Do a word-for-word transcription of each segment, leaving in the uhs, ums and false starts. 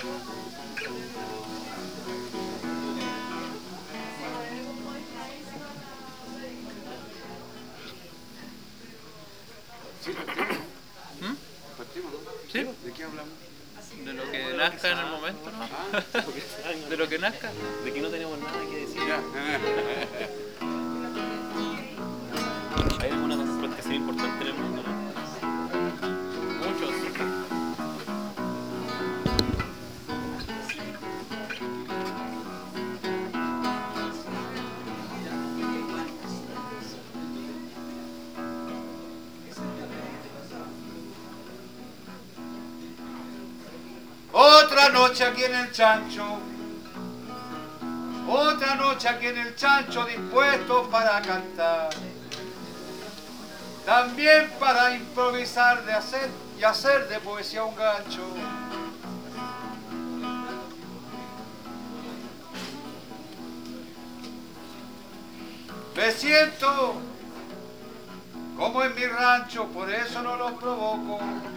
¿Mm? ¿Sí? ¿De qué hablamos? De lo que nazca en el momento, ¿no? De lo que nazca. De que no tenemos nada que decir. ¿Hay alguna acontecimiento importante en el mundo, no? Muchos. Otra noche aquí en el chancho, otra noche aquí en el chancho, dispuesto para cantar, también para improvisar de hacer y hacer de poesía un gancho. Me siento como en mi rancho, por eso no los provoco.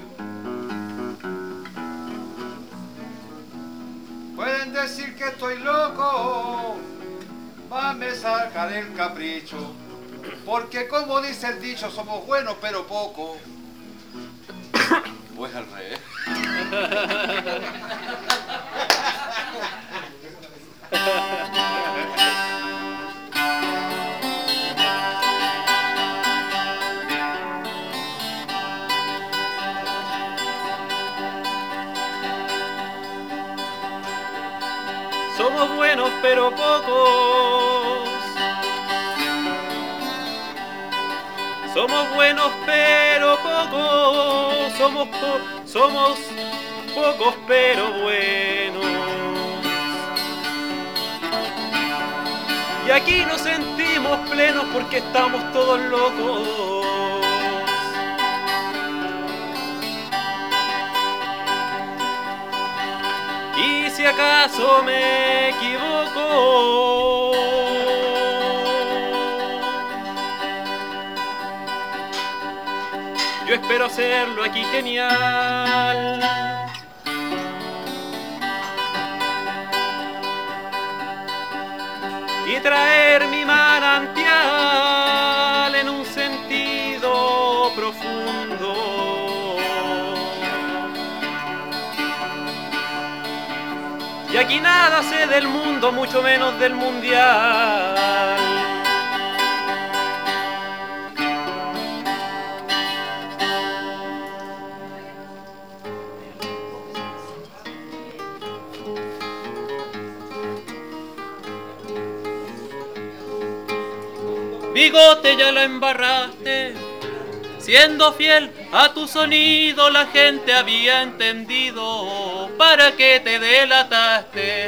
Pueden decir que estoy loco, más me sacaré el capricho, porque como dice el dicho, somos buenos pero poco. Pues al revés. Somos buenos pero pocos. Somos buenos pero pocos. Somos po somos pocos pero buenos. Y aquí nos sentimos plenos porque estamos todos locos. Y si acaso me equivoco, yo espero hacerlo aquí genial. Y traer mi manantial en un sentido profundo. Y aquí nada sé del mundo, mucho menos del mundial. Bigote, ya la embarraste, siendo fiel a tu sonido la gente había entendido para qué te delataste.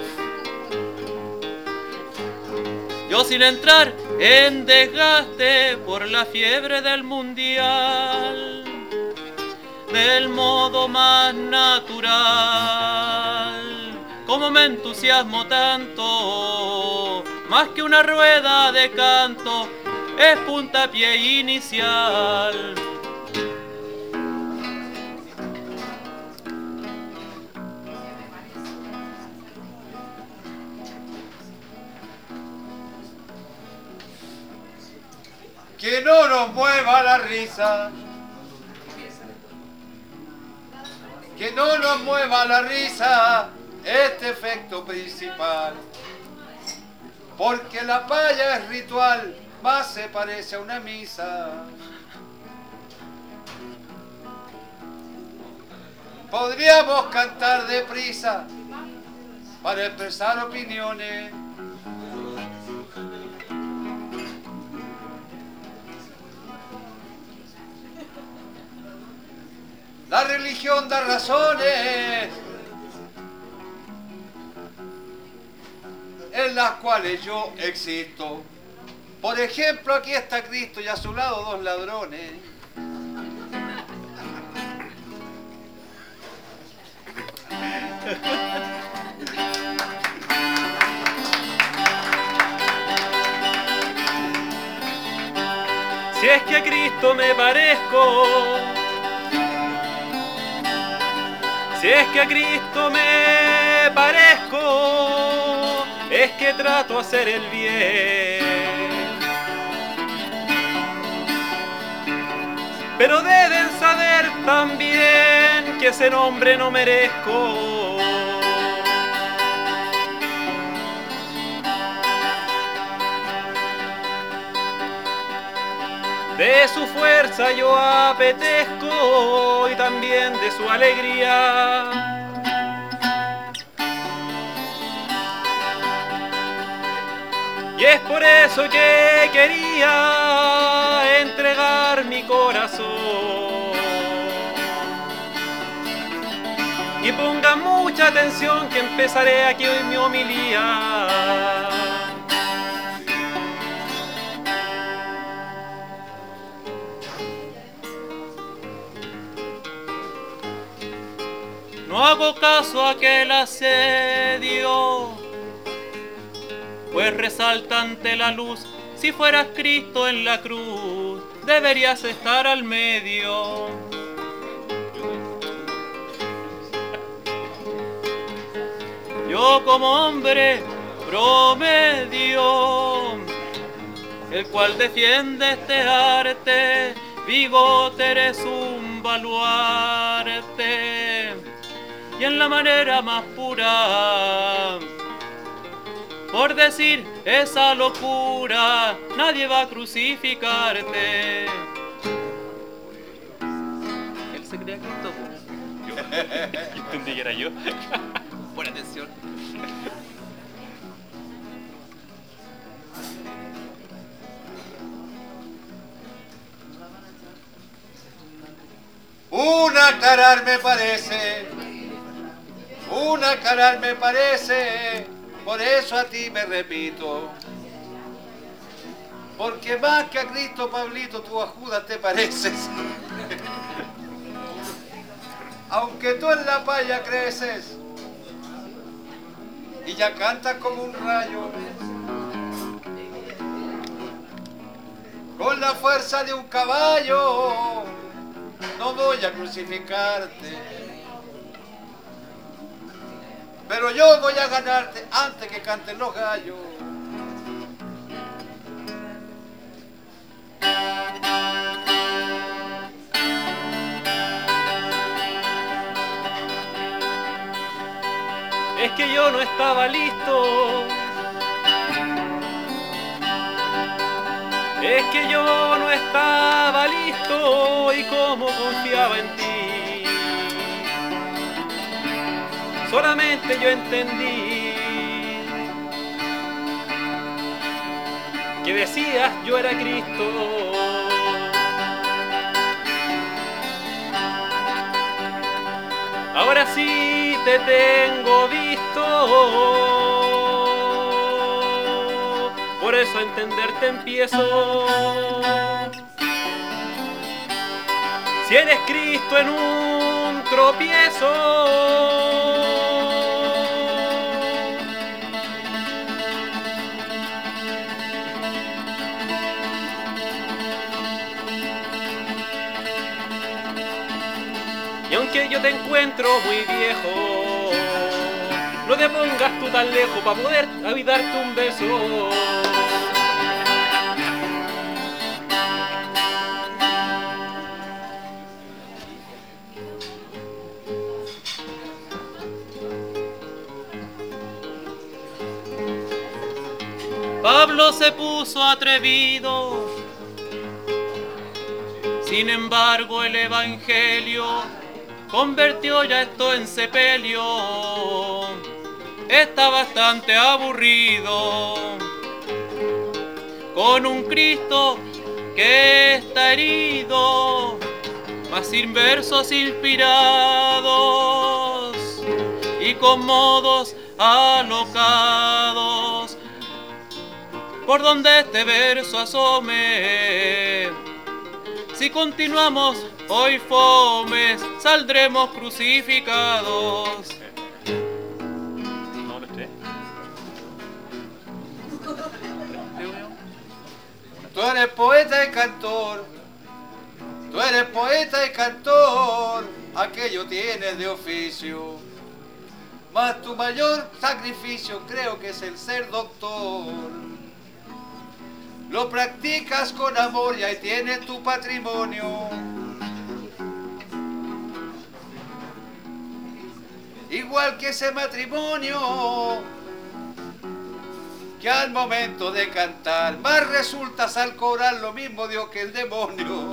Yo sin entrar en desgaste por la fiebre del mundial, del modo más natural, como me entusiasmo tanto, más que una rueda de canto, es puntapié inicial. Que no nos mueva la risa, que no nos mueva la risa, este efecto principal. Porque la paya es ritual, más se parece a una misa. Podríamos cantar deprisa para expresar opiniones. La religión da razones en las cuales yo existo. Por ejemplo, aquí está Cristo y a su lado dos ladrones. Si es que a Cristo me parezco, Si es que a Cristo me parezco, es que trato hacer el bien. Pero deben saber también que ese nombre no merezco. De su fuerza yo apetezco y también de su alegría. Y es por eso que quería entregar mi corazón. Y pongan mucha atención que empezaré aquí hoy mi homilía. No hago caso a aquel asedio, pues resalta ante la luz. Si fueras Cristo en la cruz, deberías estar al medio. Yo como hombre promedio, el cual defiende este arte, bigote eres un baluarte. Y en la manera más pura, por decir esa locura, nadie va a crucificarte. Él se creía Cristo, pues. Yo, yo entendí que era yo. Pon atención. Un aclarar me parece, un aclarar me parece, por eso a ti me repito. Porque más que a Cristo, Pablito, tú a Judas te pareces. Aunque tú en la paya creces y ya cantas como un rayo, con la fuerza de un caballo, no voy a crucificarte, pero yo voy a ganarte antes que canten los gallos. Es que yo no estaba listo. Es que yo no estaba listo y como confiaba en ti. Solamente yo entendí que decías yo era Cristo. Ahora sí te tengo visto, por eso a entenderte empiezo. Si eres Cristo en un tropiezo, y aunque yo te encuentro muy viejo, no te pongas tú tan lejos para poder darte un beso. Pablo se puso atrevido, sin embargo el evangelio convirtió ya esto en sepelio. Está bastante aburrido con un Cristo que está herido, mas sin versos inspirados y con modos alocados. Por donde este verso asome, si continuamos hoy fomes, saldremos crucificados. No, los tres. Tú eres poeta y cantor, Tú eres poeta y cantor, aquello tienes de oficio. Mas tu mayor sacrificio creo que es el ser doctor. Lo practicas con amor y ahí tienes tu patrimonio. Igual que ese matrimonio, que al momento de cantar más resultas al cobrar lo mismo Dios que el demonio.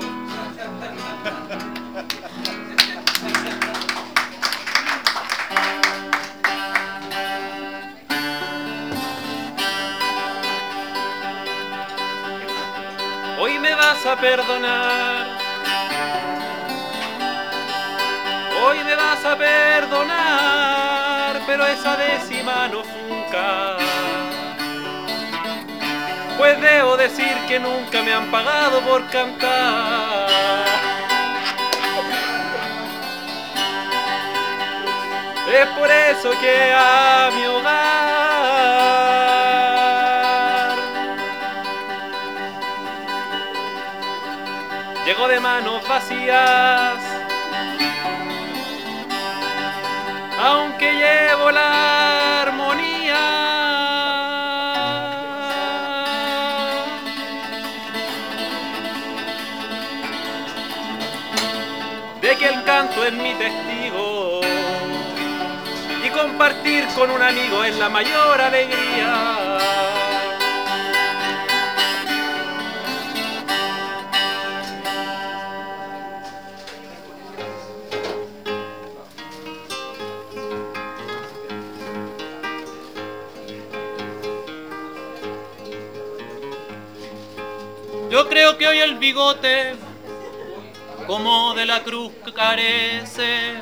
Hoy me vas a perdonar, hoy me vas a perdonar, pero esa décima no funca. Pues debo decir que nunca me han pagado por cantar. Es por eso que a mi hogar llego de manos vacías, aunque llevo la armonía de que el canto es mi testigo y compartir con un amigo es la mayor alegría. Yo creo que hoy el bigote, como de la cruz carece,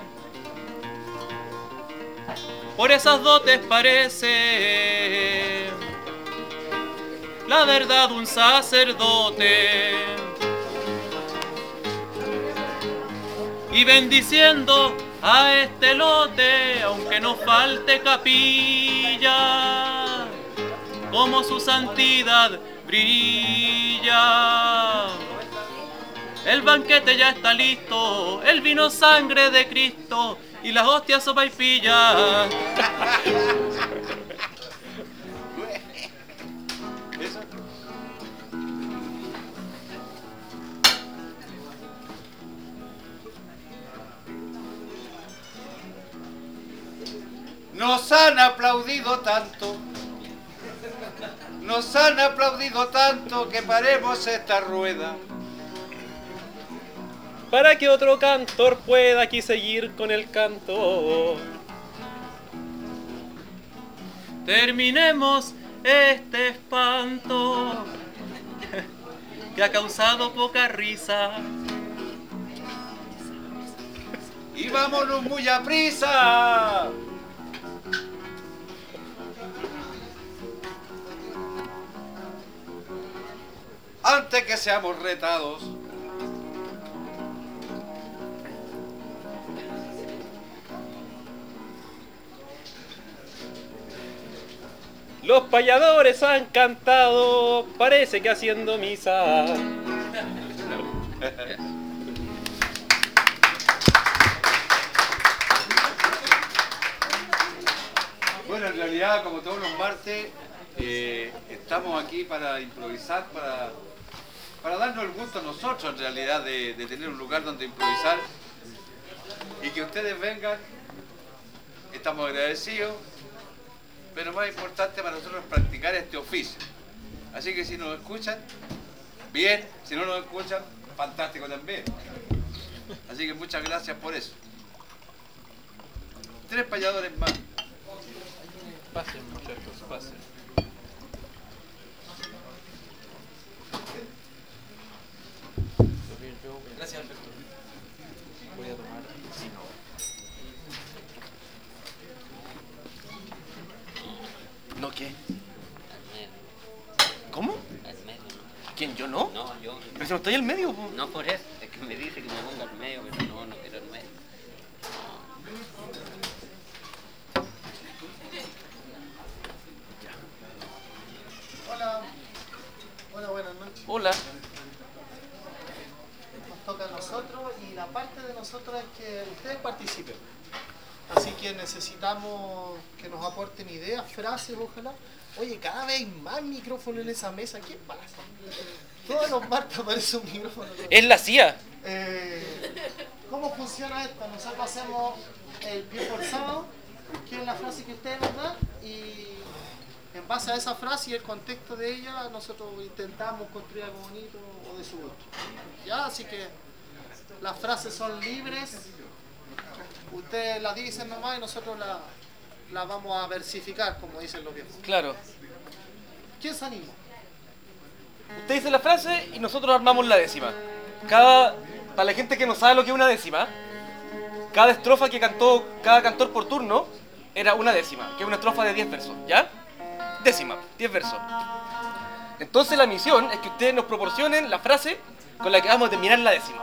por esas dotes parece la verdad un sacerdote. Y bendiciendo a este lote, aunque no falte capilla, como su santidad brilla. El banquete ya está listo, el vino sangre de Cristo y las hostias sopaipillas. Nos han aplaudido tanto, nos han aplaudido tanto que paremos esta rueda. Para que otro cantor pueda aquí seguir con el canto. Terminemos este espanto que ha causado poca risa. Y vámonos muy a prisa. Antes que seamos retados. Los payadores han cantado, parece que haciendo misa. Bueno, en realidad, como todos los martes, eh, estamos aquí para improvisar, para, para darnos el gusto a nosotros, en realidad, de, de tener un lugar donde improvisar y que ustedes vengan. Estamos agradecidos. Pero más importante para nosotros es practicar este oficio. Así que si nos escuchan, bien. Si no nos escuchan, fantástico también. Así que muchas gracias por eso. Tres payadores más. Pasen, muchachos, pasen. Gracias, Alberto. Voy a tomar vino. ¿No qué? Al medio. ¿Cómo? Al medio, ¿no? ¿Quién? ¿Yo no? No, yo. Pero si no estoy al medio, po. No por eso, es que me dice que me ponga al medio, pero no, no quiero al medio. Hola, hola, buenas noches. Hola. Nos toca a nosotros. que ustedes participen. Así que necesitamos que nos aporten ideas, frases, ojalá. Oye, cada vez hay más micrófonos en esa mesa. ¿Qué pasa? Todos los martes aparece un micrófono. Es la C I A. Eh, ¿Cómo funciona esto? Nosotros hacemos el pie forzado, que es la frase que ustedes nos dan, y en base a esa frase y el contexto de ella, nosotros intentamos construir algo bonito o de su gusto. ¿Ya? Así que las frases son libres, ustedes las dicen nomás y nosotros las la vamos a versificar, como dicen los viejos. Claro. ¿Quién se anima? Usted dice la frase y nosotros armamos la décima. Cada, para la gente que no sabe lo que es una décima, cada estrofa que cantó cada cantor por turno era una décima, que es una estrofa de diez versos, ¿ya? Décima, diez versos. Entonces la misión es que ustedes nos proporcionen la frase con la que vamos a terminar la décima.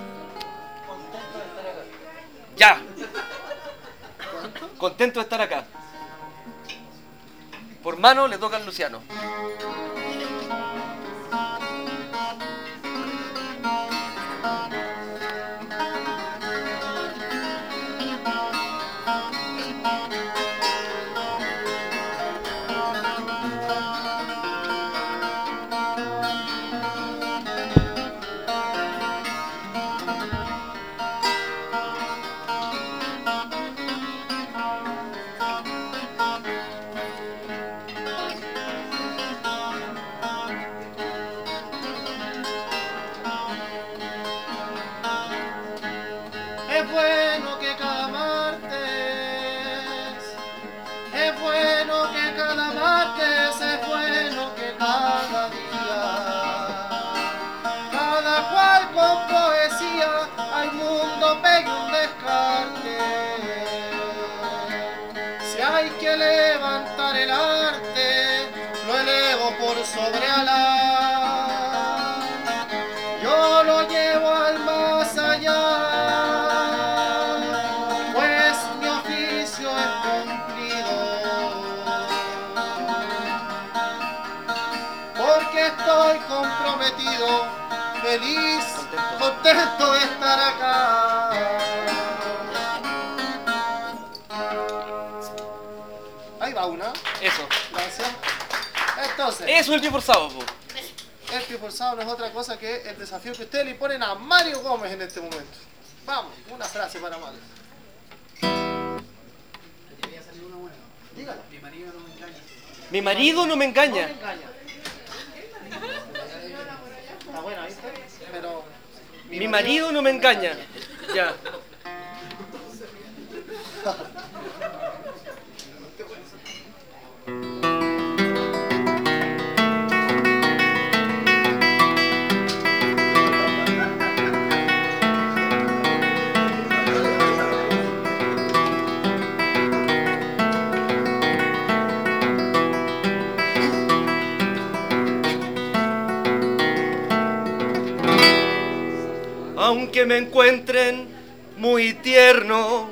Ya. Contento de estar acá. Por mano le toca al Luciano. Es bueno que cada martes, es bueno que cada martes, es bueno que cada día, cada cual con poesía al mundo pegue un descarte. Si hay que levantar el arte, lo elevo por sobre ala. Yo lo llevo al más allá. Estoy comprometido, feliz, contento de estar acá. Ahí va una. Eso. Gracias. Entonces, Eso es el pie forzado, po. el pie forzado no es otra cosa que el desafío que ustedes le ponen a Mario Gómez en este momento. Vamos, una frase para Mario. Dígalo. Mi marido no me engaña. No me engaña. Está buena, ¿viste? Pero Mi marido no me engaña. Ya. Aunque me encuentren muy tierno,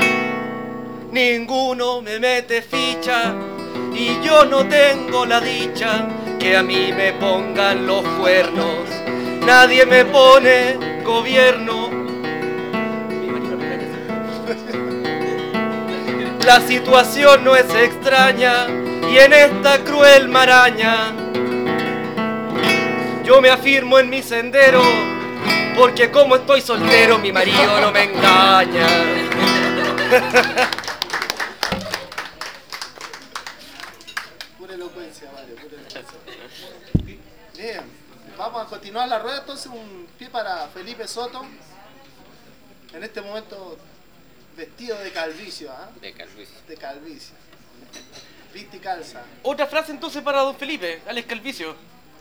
ninguno me mete ficha y yo no tengo la dicha que a mí me pongan los cuernos. Nadie me pone gobierno. La situación no es extraña y en esta cruel maraña yo me afirmo en mi sendero. Porque como estoy soltero, mi marido no me engaña. Pura elocuencia, vale, pura elocuencia. Bien, vamos a continuar la rueda. Entonces, un pie para Felipe Soto. En este momento, vestido de calvicio, ¿ah? De calvicie. De calvicio. Viste y calza. Otra frase entonces para don Felipe, Alex Calvicio.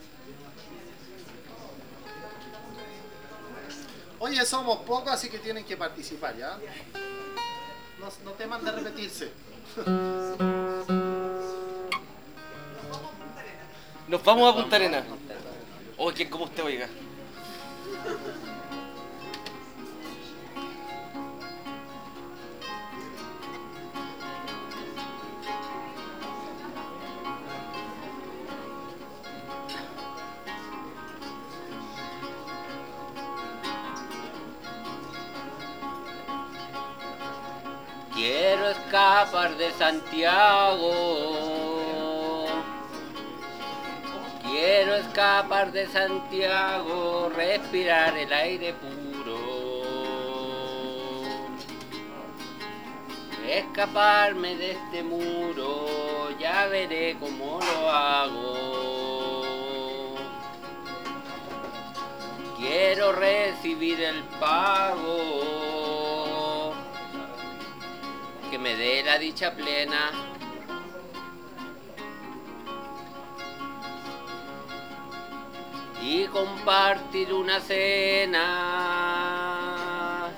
Oye, somos pocos, así que tienen que participar, ¿ya? No, no teman de repetirse. Nos vamos a Punta Arenas. Oh, quien como usted, oiga. escapar de Santiago. Quiero escapar de Santiago, respirar el aire puro. Escaparme de este muro, ya veré cómo lo hago. Quiero recibir el pago que me dé la dicha plena. Y compartir una cena.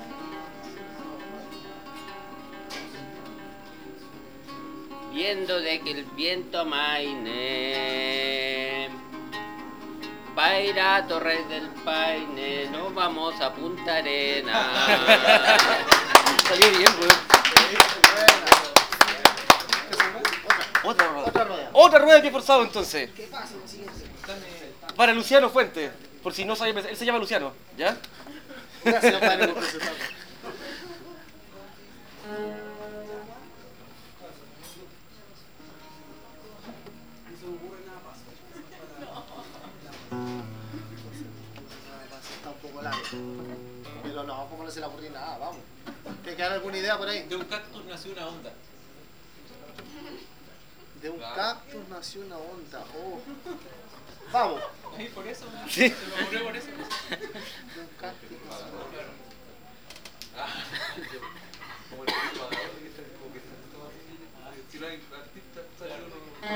Viendo de que el viento amaine. Pa' ir a Torres del Paine, nos vamos a Punta Arena. Salió bien, weón. Otra, Otra rueda. otra rueda. Otra rueda de pie forzado entonces. ¿Qué pasa con el siguiente? Para Luciano Fuente. Por si no sabía, él se llama Luciano, ¿ya? Gracias, padre, por presentarme. Está un poco largo. Pero no, como no se le ocurre nada, vamos. ¿Te queda alguna idea por ahí? De un cactus nació una onda. De un cactus nació una onda. Oh. Vamos. Sí, por eso. Sí. Se me ocurrió por eso. De un cactus nació una onda. Como el ecuador, que está como que está todo así. Si no hay artistas, sale uno.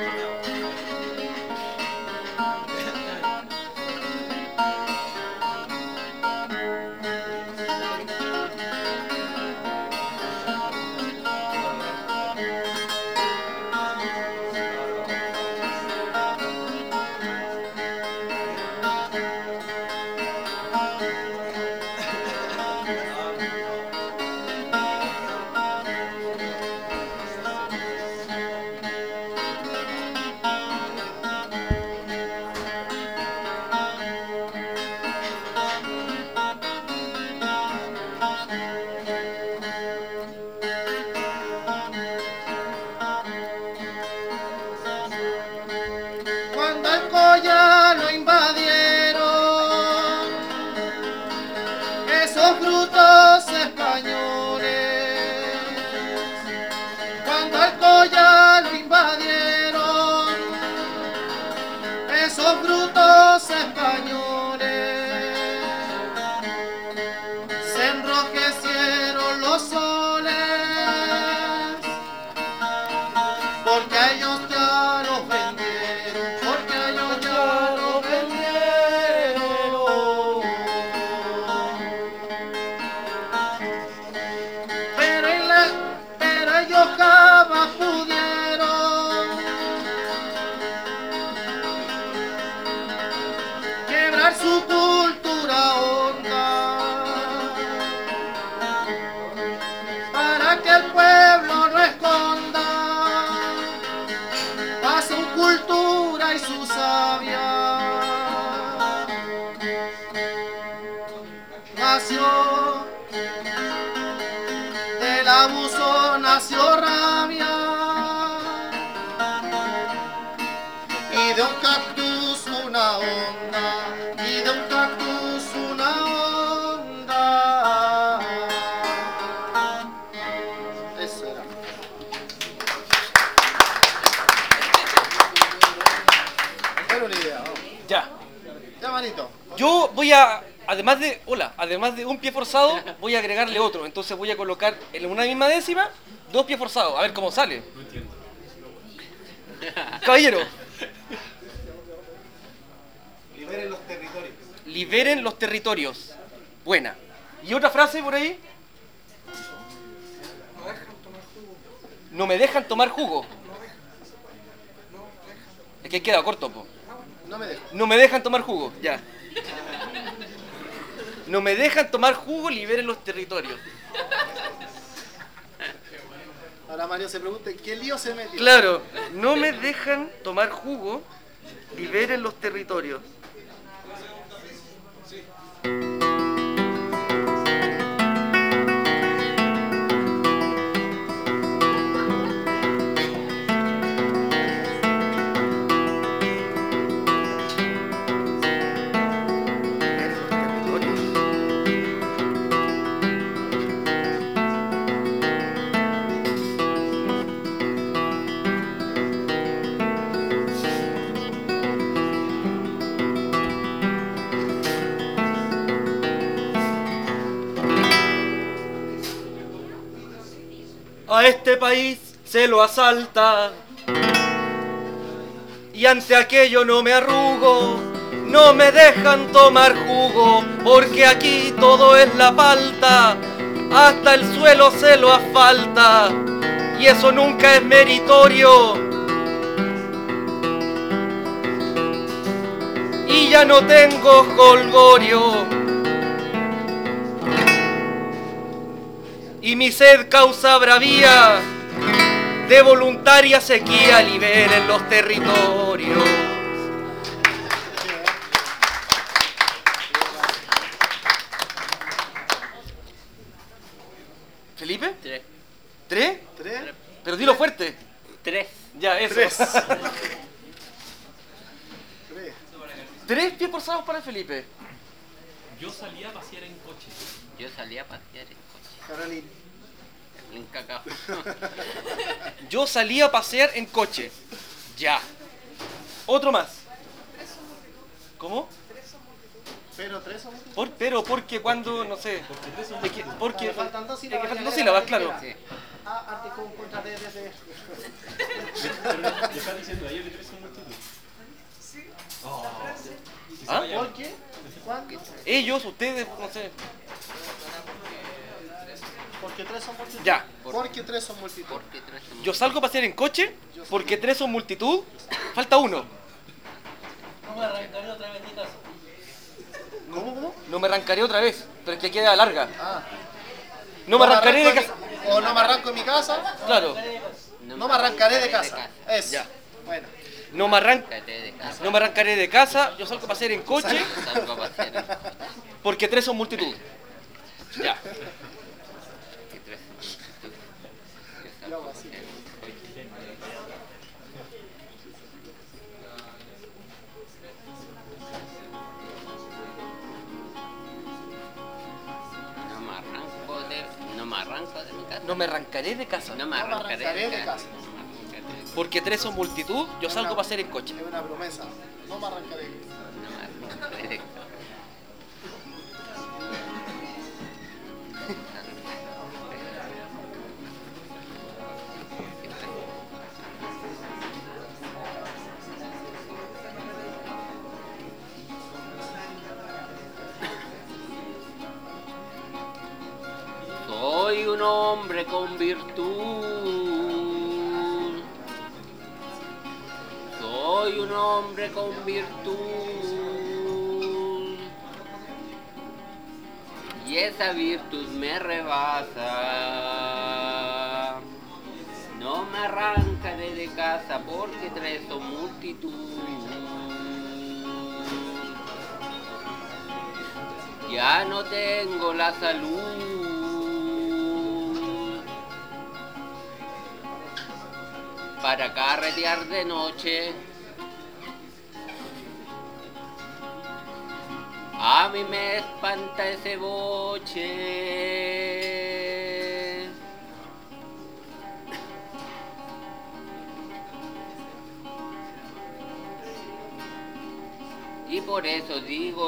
Cuando el collar lo invadieron esos brutos españoles, cuando el collar lo invadieron esos brutos españoles, se enrojecieron los soles, porque a ellos ya los vendieron, porque a ellos ya los vendieron. Pero, en la- pero ellos jamás pudieron quebrar su cultura honda, para que el pueblo no esconda a su cultura y su sabia. Nació del abuso, nació rabia, y de un cactus una onda, y de un cactus una onda. Eso era. Era una idea, vamos. Ya. Ya, manito. Yo voy a, además de, hola, además de un pie forzado, voy a agregarle otro. Entonces voy a colocar en una misma décima dos pies forzados. A ver cómo sale. No entiendo. Caballero. Liberen los territorios. Liberen los territorios. Buena. ¿Y otra frase por ahí? No me dejan tomar jugo. Es que queda corto, po. No me dejo. No me dejan tomar jugo, ya. No me dejan tomar jugo, liberen los territorios. Ahora Mario se pregunta, ¿en qué lío se metió? Claro, no me dejan tomar jugo, liberen los territorios. A este país se lo asalta y ante aquello no me arrugo, no me dejan tomar jugo, porque aquí todo es la palta, hasta el suelo se lo asfalta, y eso nunca es meritorio. Y ya no tengo jolgorio, y mi sed causa bravía, de voluntaria sequía liberen los territorios. ¿Felipe? Tres. ¿Tres? ¿Tres? Pero dilo fuerte. Tres. Ya, eso. Tres. Tres pies forzados para Felipe. Yo salía a pasear en coche. Yo salí a pasear en coche. Carolina. En cacao. Yo salí a pasear en coche. Ya. Otro más. ¿Cómo? Pero tres son Por, pero porque cuando, no sé. Es que, porque. Me faltan dos Es que sílabas. faltan dos sílabas, claro. Sí. Ah, arte con contra de, de, de. Le estás diciendo a ellos que tres son multitud. ¿Ah? ¿Por qué? ¿Cuánto? Ellos, ustedes, no sé. Porque tres son multitud. Ya. Porque tres son multitud. Porque tres son Yo salgo a pasear en coche porque tres son multitud. Falta uno. ¿Cómo, cómo? No me arrancaré otra vez, pero es que queda larga. Ah. No me arrancaré de arranco casa. en mi- O no me arranco en mi casa. Claro. No me arrancaré de casa. Eso. Ya. Bueno. No me arranco. Cállate de casa. No me arrancaré de casa, yo salgo a pasear en coche Salgo a pasear en coche. porque tres son multitud. Ya. Que tres son multitud. Yo salgo a pasear en coche. No me arranco de, no me arranco de mi casa. No me arrancaré de casa No me arrancaré de casa. porque tres son multitud, yo salgo a pasear en coche. Es una promesa. No me arrancaré. No me arrancaré de casa. Soy un hombre con virtud. Soy un hombre con virtud. Y esa virtud me rebasa. No me arrancaré de casa porque tres son multitud. Ya no tengo la salud para carretear de noche. A mí me espanta ese boche. Y por eso digo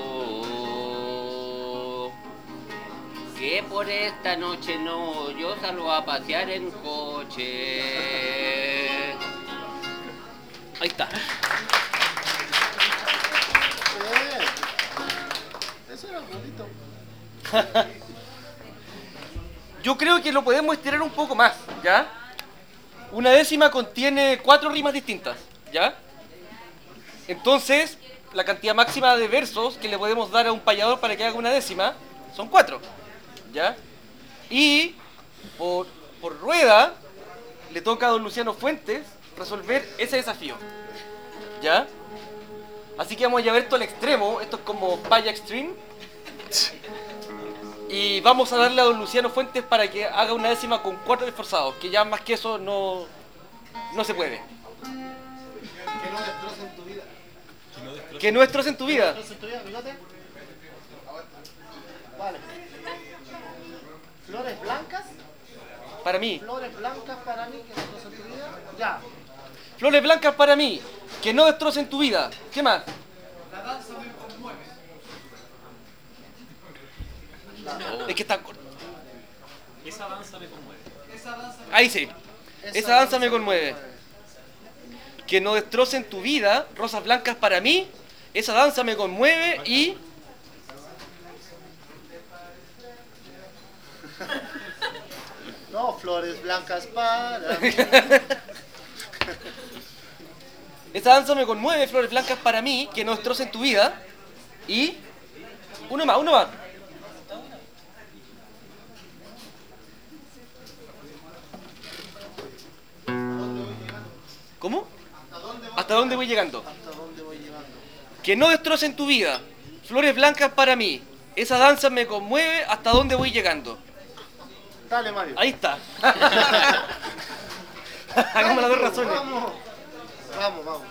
yo que por esta noche no, yo salgo a pasear en coche. Ahí está. Bien. Eso era bonito. Yo creo que lo podemos estirar un poco más, ¿ya? Una décima contiene cuatro rimas distintas, ¿ya? Entonces, la cantidad máxima de versos que le podemos dar a un payador para que haga una décima son cuatro, ¿ya? Y por, por rueda le toca a don Luciano Fuentes resolver ese desafío, ¿ya? Así que vamos a llevar esto al extremo, esto es como Paya Extreme. Y vamos a darle a don Luciano Fuentes para que haga una décima con cuatro esforzados, que ya más que eso no, no se puede. Que no destrocen tu vida. Que no destrocen tu vida. ¿Destrocen tu vida, bigote? Vale. Flores blancas. Para mí. Flores blancas para mí que destrocen tu vida. Ya. Flores blancas para mí, que no destrocen tu vida. ¿Qué más? Es que está corto. Esa danza me conmueve. Ahí sí. Esa danza me conmueve. Que no destrocen tu vida, rosas blancas para mí. Esa danza me conmueve y... No, flores blancas para mí. Esa danza me conmueve, flores blancas para mí, que no destrocen tu vida. Y... Uno más, uno más. ¿Cómo? ¿Hasta dónde voy llegando? ¿Hasta dónde voy llegando? Que no destrocen tu vida, flores blancas para mí. Esa danza me conmueve, hasta dónde voy llegando. Dale, Mario. Ahí está. Hagamos las dos razones. Vamos, vamos, vamos.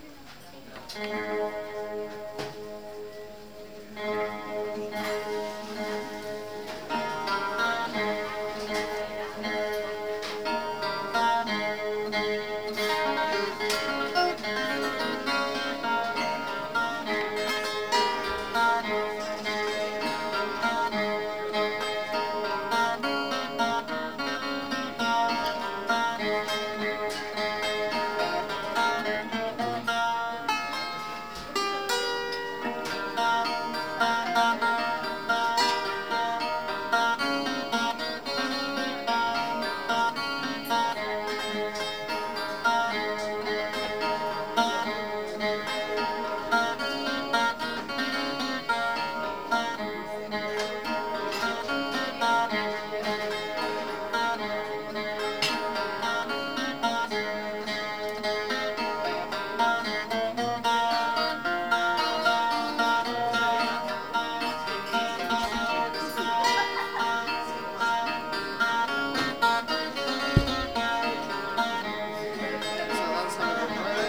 Esa danza me conmueve.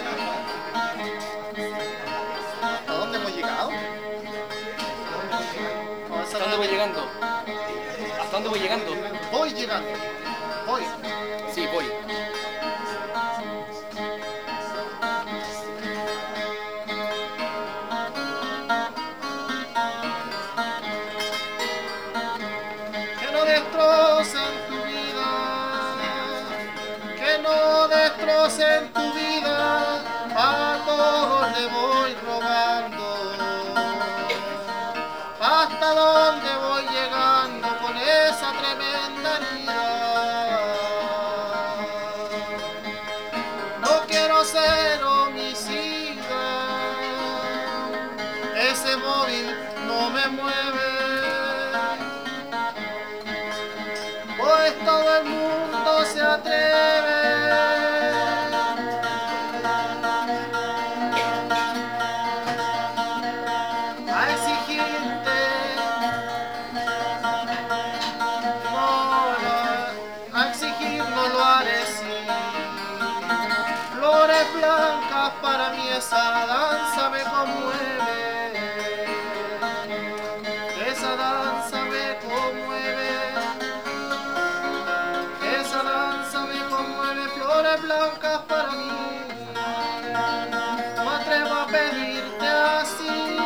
¿Hasta dónde hemos llegado? No, esa ¿Hasta dónde voy llegando? ¿Hasta dónde voy llegando? Voy llegando. Voy. Sí, voy. Que no destrocen tu vida, que no destrocen tu vida, a todos le voy rogando. Hasta dónde voy llegando con esa tremenda herida. No quiero ser homicida, ese móvil no me mueve. Pues todo el mundo se atreve a exigirte, no, no, a exigir no lo haré, sí. Flores blancas para mí, esa danza me conmueve, esa danza me conmueve. Esa danza me conmueve, flores blancas para mí. No me atrevo a pedirte así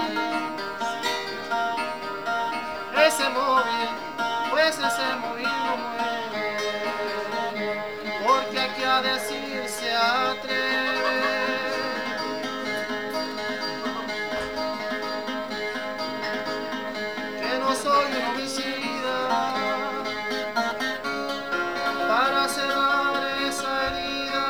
ese móvil, pues ese móvil no mueve, porque aquí a decir se atreve. Que no soy un homicida para cerrar esa herida.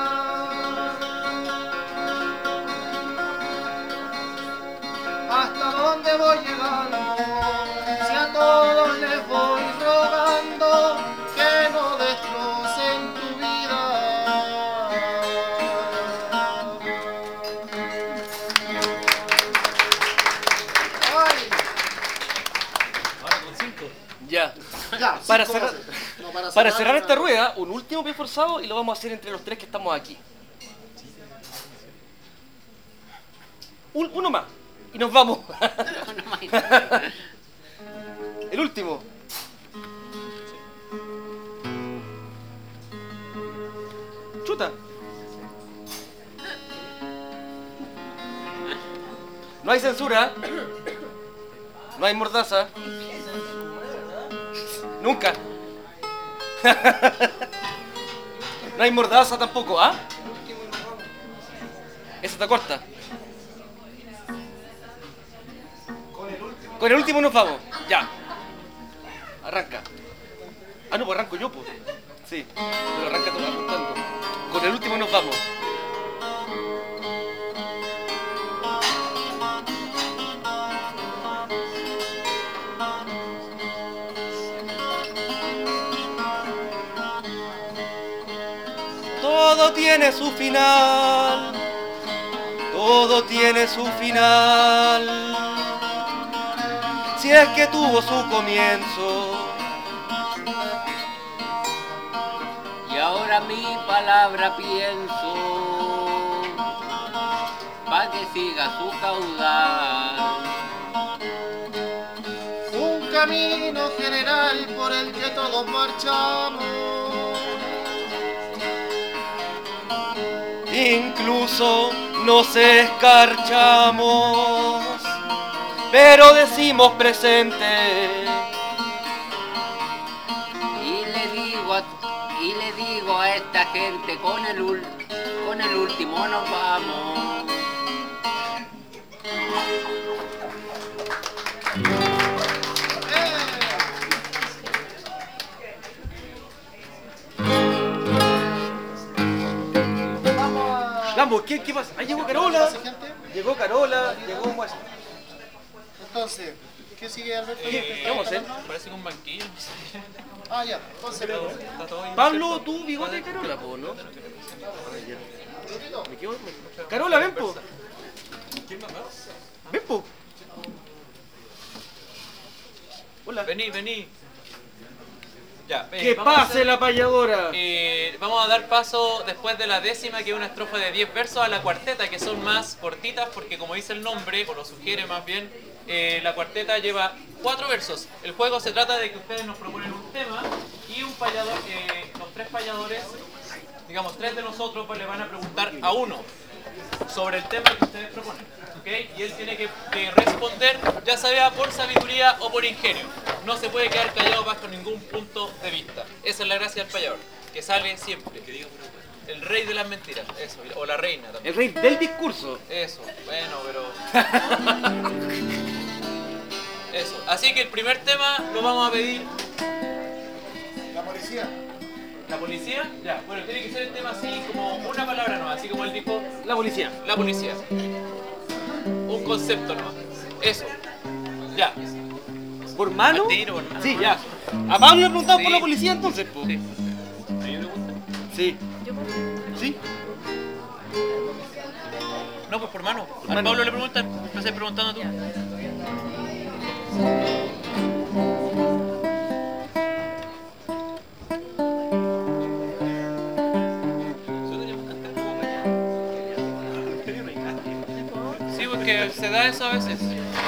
¿Hasta dónde voy llegando? Si a todos les voy rogando que no destrocen tu vida. Ay, Ya. ya, Para cinco cerrar- voces. No, para Para cerrar una- esta rueda, un último pie forzado y lo vamos a hacer entre los tres que estamos aquí. Un- uno más. Y nos vamos. El último. Chuta. No hay censura. No hay mordaza. Nunca. No hay mordaza tampoco, ¿ah? Esa está corta. Con el último nos vamos. Ya. Arranca. Ah, no, pues arranco yo, pues. Sí, pero arranca todo apuntando. Con el último nos vamos. Todo tiene su final, todo tiene su final, si es que tuvo su comienzo. Y ahora mi palabra pienso, pa' que siga su caudal. Un camino general por el que todos marchamos. Incluso nos escarchamos, pero decimos presente. Y le digo a, y le digo a esta gente, con el, ul, con el último nos vamos. Vamos, ¿qué, qué pasa? Ahí llegó Carola. Llegó Carola, llegó Guas. Entonces, ¿qué sigue, Alberto? Eh, ¿Qué vamos a hacer? Parece que un banquillo. Ah, ya. Entonces, Está todo ahí, Pablo, ¿cierto? tú, bigote de Carola, po, ¿no? ¿Me equivoco? Carola, ven, po. Ven, po. Hola. Vení, vení. Ya, eh, Que vamos a pase hacer- la payadora. Eh, vamos a dar paso después de la décima, que es una estrofa de diez versos, a la cuarteta, que son más cortitas porque, como dice el nombre, o lo sugiere más bien, eh, la cuarteta lleva cuatro versos. El juego se trata de que ustedes nos proponen un tema y un payador, eh, los tres payadores, digamos tres de nosotros, pues le van a preguntar a uno sobre el tema que ustedes proponen, ¿ok? Y él tiene que, que responder, ya sea por sabiduría o por ingenio. No se puede quedar callado bajo ningún punto de vista. Esa es la gracia del payador, que sale siempre. El rey de las mentiras, eso, o la reina también. El rey del discurso. Eso, bueno, pero... Eso, así que el primer tema lo vamos a pedir... la policía. ¿La policía? Ya, bueno, tiene que ser el tema así, como una palabra nomás, así como él dijo, La policía. la policía. Un concepto nomás. Eso. Ya. ¿Por mano? Al tiro, por mano. Sí, ya. A Pablo le preguntamos Sí. por la policía entonces, po. Sí. Sí. Sí. No, pues por mano. A mano. Pablo le preguntan, me estás preguntando tú. Sí, porque se da eso a veces.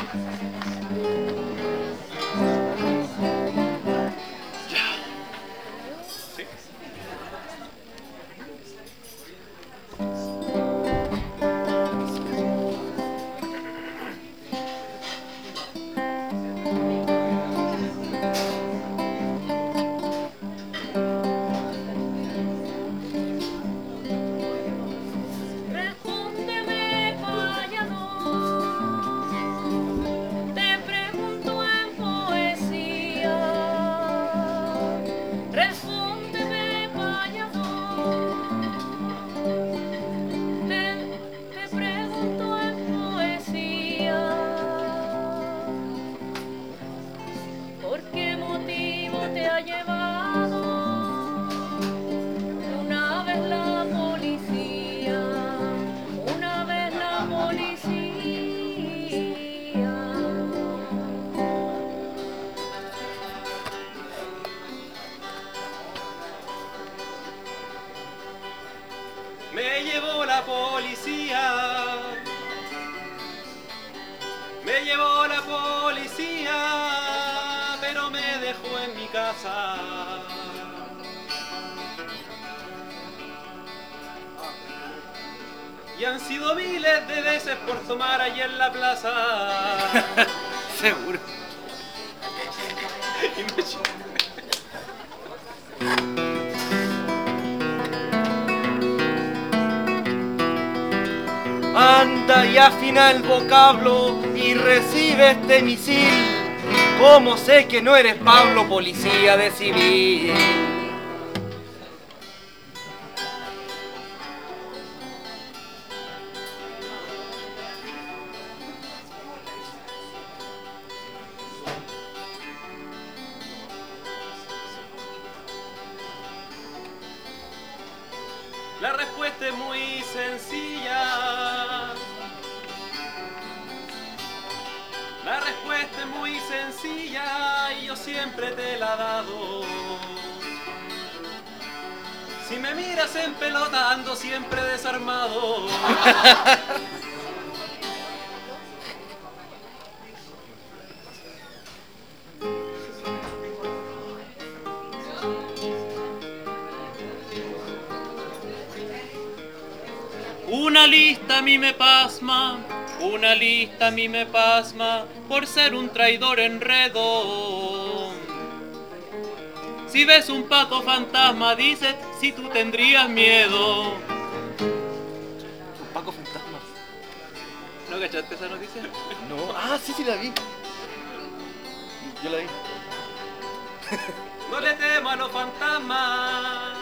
Respóndeme, payador, te pregunto en poesía. Respóndeme, payador, te, te pregunto en poesía. ¿Por qué motivo te ha llevado una vez la policía? Una vez la policía. Me llevó la policía, me llevó la policía, pero me dejó en mi casa. Y han sido miles de veces por tomar allí en la plaza. Seguro. Anda y afina el vocablo y recibe este misil. Como sé que no eres Pablo, policía de civil. La respuesta es muy sencilla. La respuesta es muy sencilla y yo siempre te la he dado. Si me miras en pelota ando siempre desarmado. Una lista a mí me pasma, una lista a mí me pasma por ser un traidor enredo. Si ves un Paco fantasma, dices si tú tendrías miedo. Un Paco fantasma. ¿No cachaste esa noticia? No. Ah, sí, sí la vi. Yo la vi. No le temo a los fantasmas.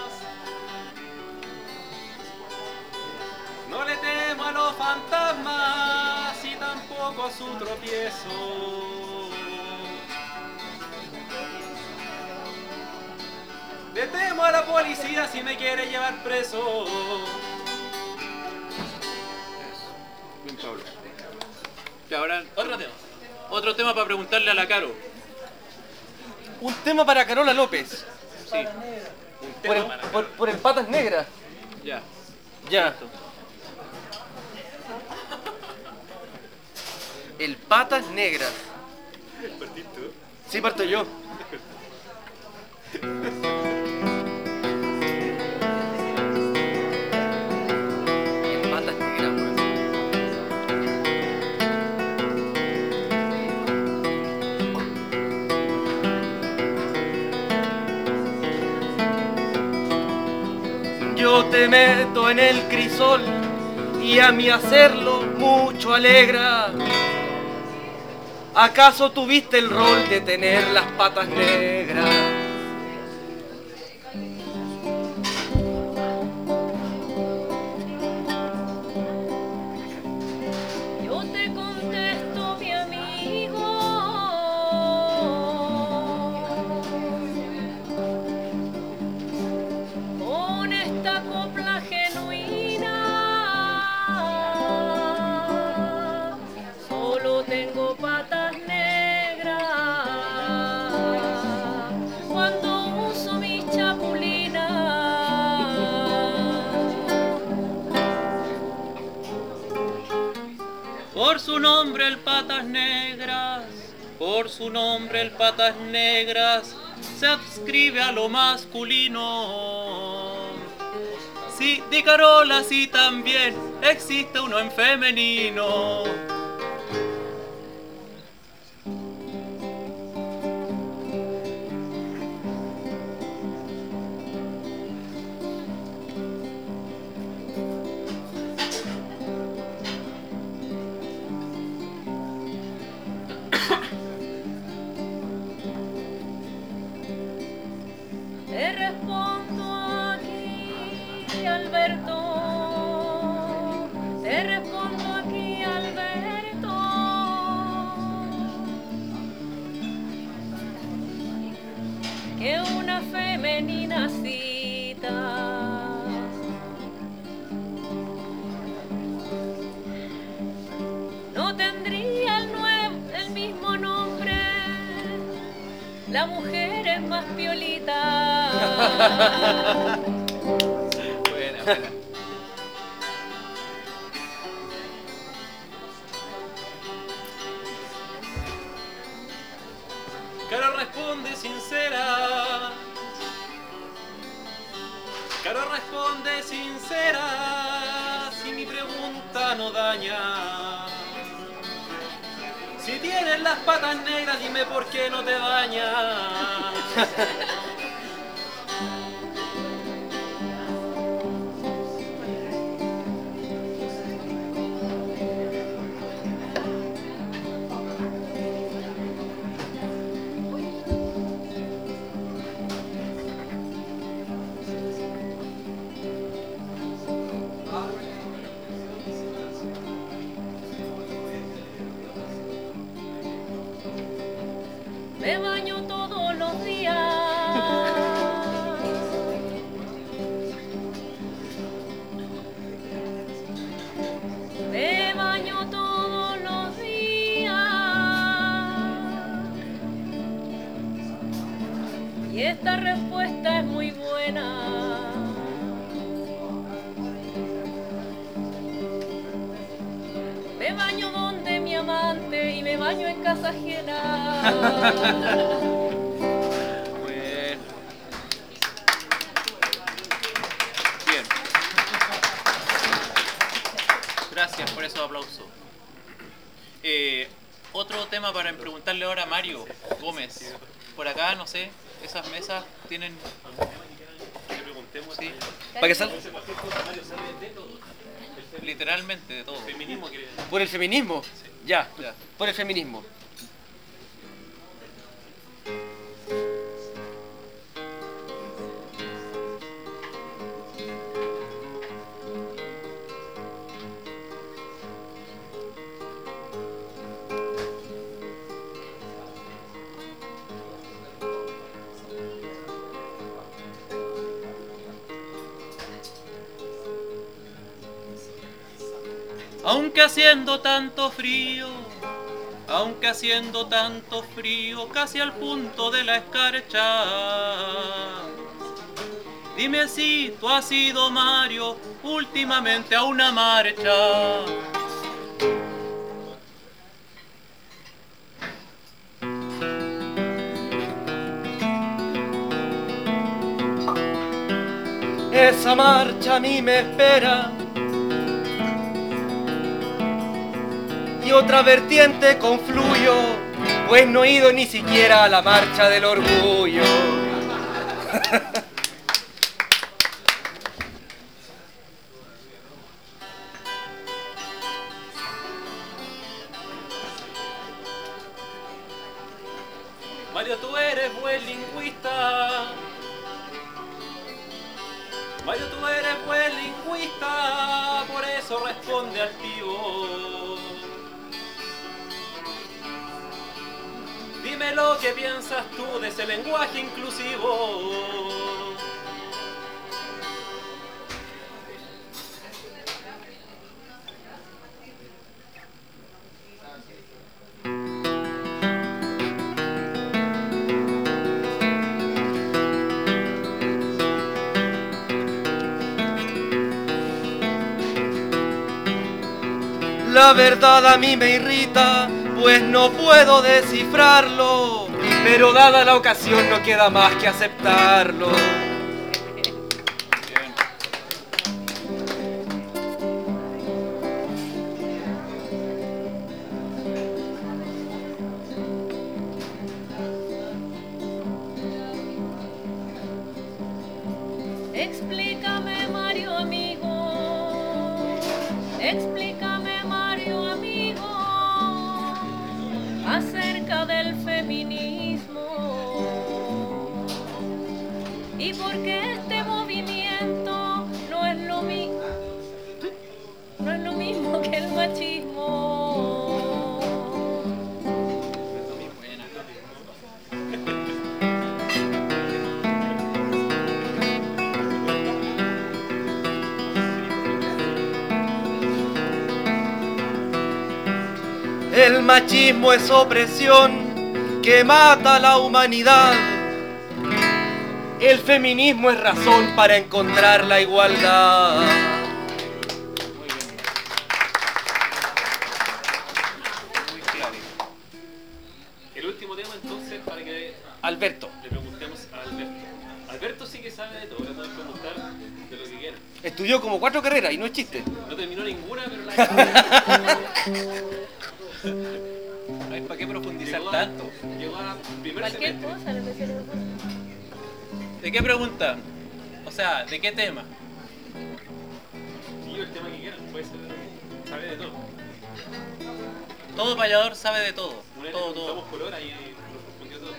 No le temo a los fantasmas y tampoco a su tropiezo. Le temo a la policía si me quiere llevar preso. Bien, Pablo. Y ahora, otro tema. Otro tema para preguntarle a la Caro. Un tema para Carola López. Sí. Un Por tema el, para por, por el Patas Negras. Ya. Ya. El Patas Negras. ¿Partís tú? Sí, parto yo. El Patas Negras, weón. Yo te meto en el crisol y a mí hacerlo mucho alegra. ¿Acaso tuviste el rol de tener las patas negras? Yo te contesto, mi amigo, con esta copla genuina. Solo tengo patas negras cuando uso mis chapulinas. Por su nombre el Patas Negras, por su nombre el Patas Negras, se adscribe a lo masculino. Sí, di Carola, sí también existe uno en femenino. Te respondo aquí, Alberto. Te respondo aquí, Alberto. Que una femenina cita no tendría el, nuevo, el mismo nombre. La mujer es más piolita. Buena, buena. Caro responde sincera. Caro responde sincera. Si mi pregunta no daña. Si tienes las patas negras, dime por qué no te bañas. Me baño todos los días. Me baño todos los días. Y esta respuesta es muy buena. Me baño donde mi amante y me baño en casa ajena. Bueno. Bien. Gracias por esos aplausos. Eh, otro tema para preguntarle ahora a Mario Gómez. Por acá, no sé, esas mesas tienen... Sí. ¿Para qué sal? Literalmente de todo. ¿Por el feminismo? Ya, Ya. por el feminismo. Aunque haciendo tanto frío, aunque haciendo tanto frío, casi al punto de la escarcha. Dime si tú has ido, Mario, últimamente a una marcha. Esa marcha a mí me espera. Y otra vertiente confluyo, pues no he ido ni siquiera a la marcha del orgullo. Mario, tú eres buen lingüista. Mario, tú eres buen lingüista, por eso responde altivo. Dime lo que piensas tú de ese lenguaje inclusivo. La verdad a mí me irrita, pues no puedo descifrarlo, pero dada la ocasión no queda más que aceptarlo. Bien. Explícame, Mario amigo. Explícame, Mario amigo, acerca del feminismo y por qué este movimiento no es lo mismo, no es lo mismo que el machismo. El machismo es opresión que mata a la humanidad. El feminismo es razón para encontrar la igualdad. Muy bien. Muy claro. El último tema entonces para que Alberto, le preguntemos a Alberto. Alberto sí que sabe de todo, le podemos preguntar de lo que quiera. estudió como cuatro carreras y no es chiste. No terminó ninguna, pero la Ay, ¿para qué profundizar llegó a, tanto? llegó a primer Cualquier semestre. cosa, lo que se le ocurra. ¿De qué preguntan? O sea, ¿de qué tema? Sí, el tema que quieran, puede ser, sabe de todo. Todo payador sabe de todo. Una vez Todo, le preguntamos todo. por hora y nos respondió todo.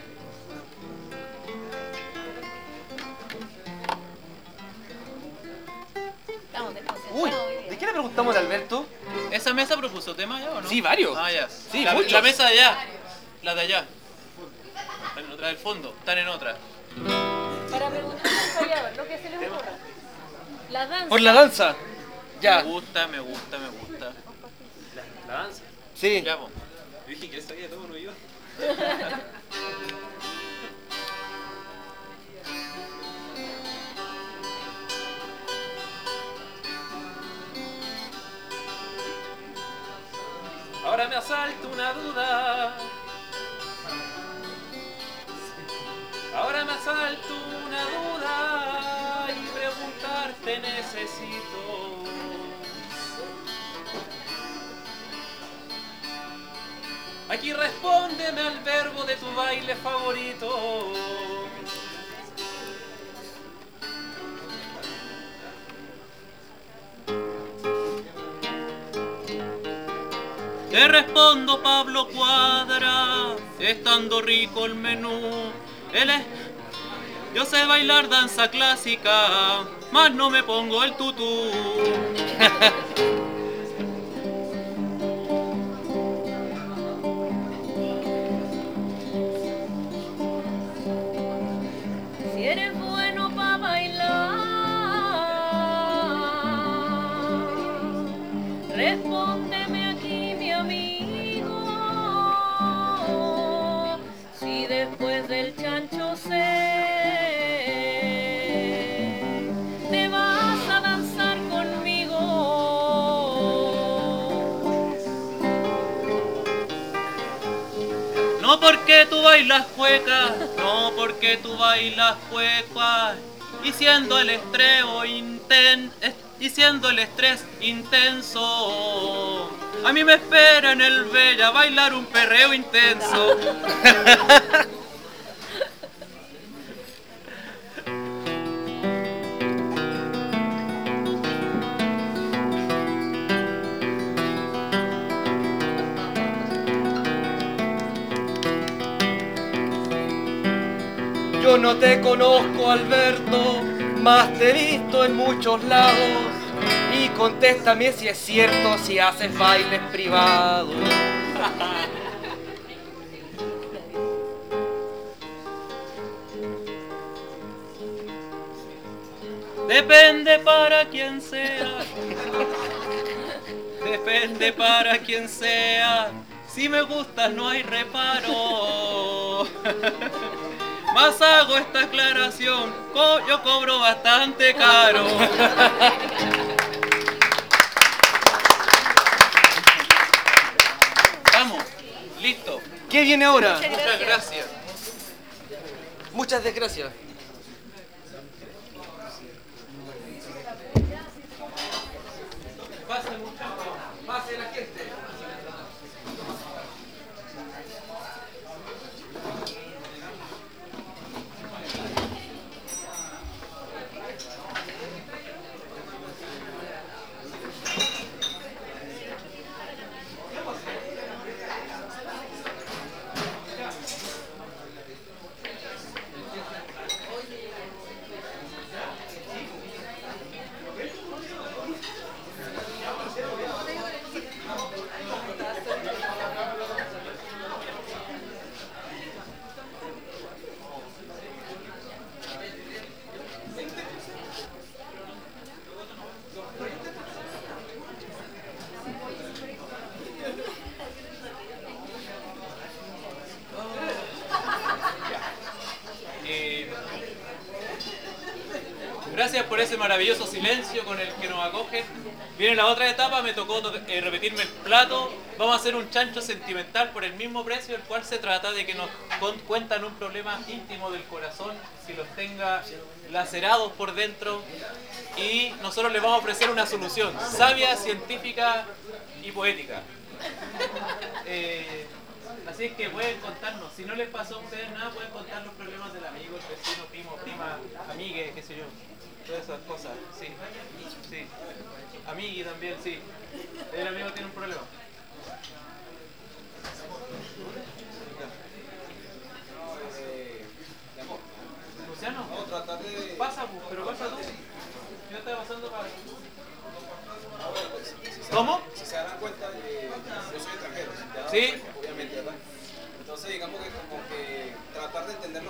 Estamos desconcentrados Uy, hoy día. ¿de qué le preguntamos a Alberto? ¿Esa mesa propuso tema ya o no? Sí, varios. Ah, ya. Sí, la, muchos. la mesa de allá. La de allá. La del fondo, están en otra. Para preguntar lo que se les ocurra. La danza. Por la danza. Ya. Me gusta, me gusta, me gusta. La, la danza. Sí. Ya, po. Dije que él sabía todo, no yo. Ahora me asalta una duda. Ahora me asalta una duda y preguntarte necesito. Aquí respóndeme al verbo de tu baile favorito. Te respondo, Pablo Cuadra, estando rico el menú. Él es... Yo sé bailar danza clásica, mas no me pongo el tutú. Si eres bueno para bailar, respóndeme aquí, mi amigo. Si después del chancho sé, te vas a danzar conmigo. No porque tú bailas cueca, no porque tú bailas cueca, y siendo el estreo inten, y siendo el estrés intenso, a mí me espera en el Bella bailar un perreo intenso. Yo no te conozco, Alberto, mas te he visto en muchos lados. Y contéstame si es cierto, si haces bailes privados. Depende para quien sea, depende para quien sea. Si me gustas no hay reparo. Más hago esta aclaración, co- yo cobro bastante caro. Vamos, listo. ¿Qué viene ahora? Muchas gracias. Muchas desgracias. Pase, muchachos, pase la gente. Gracias por ese maravilloso silencio con el que nos acoge. Viene la otra etapa, me tocó to- eh, repetirme el plato. Vamos a hacer un chancho sentimental por el mismo precio, el cual se trata de que nos con- cuentan un problema íntimo del corazón, si los tenga lacerados por dentro, y nosotros les vamos a ofrecer una solución sabia, científica y poética. Eh, así es que pueden contarnos, si no les pasó a ustedes nada, pueden contar los problemas del amigo, el vecino, primo, prima, amigue, qué sé yo. Todas esas cosas, sí, sí. Amigui también, sí. El amigo tiene un problema. Luciano, pasa, pues, pero pasa tú. Yo estaba pasando para... ¿Cómo? Si se dan cuenta, eh, yo soy extranjero. ¿ya? Sí. Obviamente, ¿verdad? Entonces, digamos que como que tratar de entender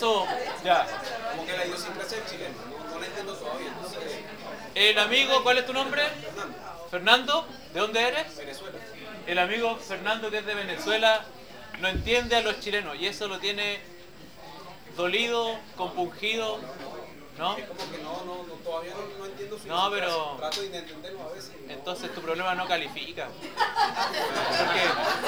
eso, ya. Como que la idiosincrasia es chilena, no, no la entiendo todavía. Entonces, El amigo, ¿cuál es tu nombre? Fernando, Fernando, ¿de dónde eres? Venezuela. El amigo Fernando, que es de Venezuela, no entiende a los chilenos y eso lo tiene dolido, compungido, ¿no? Es como que no, no, no todavía no, no entiendo su No, idiosincrasia. pero- Trato de entenderlo a veces. y no- Entonces tu problema no califica. Porque,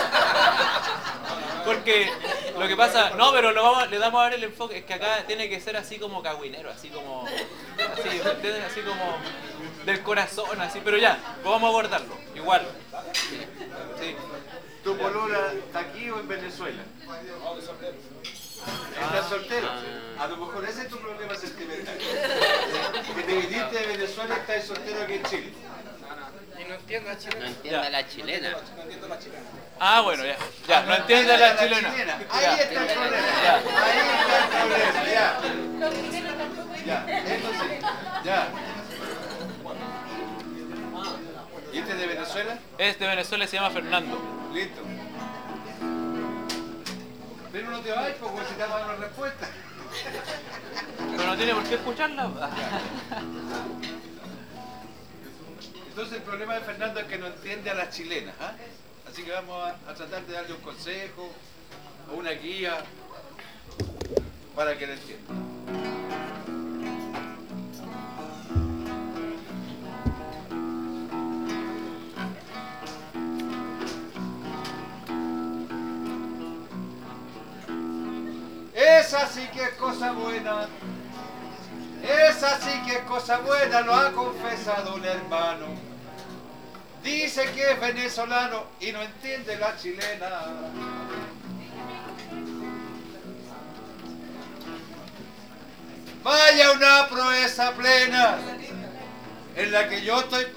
porque lo que pasa, no, pero lo vamos, le damos a ver el enfoque, es que acá tiene que ser así como cagüinero, así como, así, ¿me entiendes? Así como del corazón, así, pero ya, vamos a abordarlo, igual. Sí. ¿Tu polola está aquí o en Venezuela? No, de soltero. ¿Estás soltero? A lo mejor ese es tu problema sentimental. Que te viniste de Venezuela y estás soltero aquí en Chile. Y no entiendo a No Chile. entiendo Ya. la chilena. No entiendo la chilena. Ah, bueno, ya, ya, no entiende la chilena. Ahí Ya. está el problema. Ya. Ahí está el problema, ya. Ya, entonces, ya. ¿Y este es de Venezuela? Es de Venezuela y se llama Fernando. Listo. Pero no te vayas porque si te van a dar una respuesta. Pero no tiene por qué escucharla. Entonces el problema de Fernando es que no entiende a las chilenas, ¿ah? Así que vamos a, a tratar de darle un consejo o una guía para que lo entienda. Esa sí que es cosa buena. Esa sí que es cosa buena, lo ha confesado un hermano. Dice que es venezolano y no entiende la chilena. Vaya una proeza plena en la que yo estoy,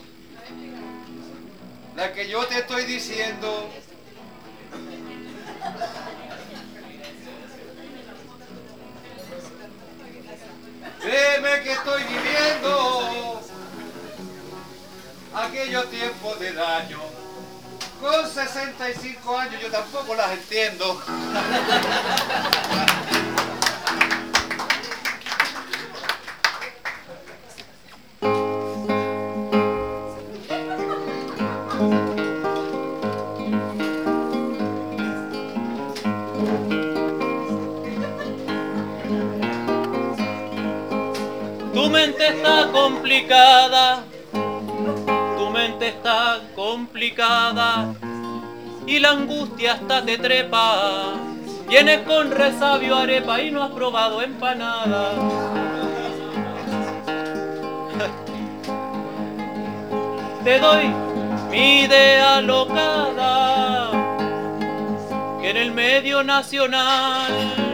la que yo te estoy diciendo. Créeme que estoy viviendo aquellos tiempos del año. Con sesenta y cinco años yo tampoco las entiendo. Tu mente está complicada, tu mente está complicada y la angustia hasta te trepa. Vienes con resabio arepa y no has probado empanada. Te doy mi idea locada que en el medio nacional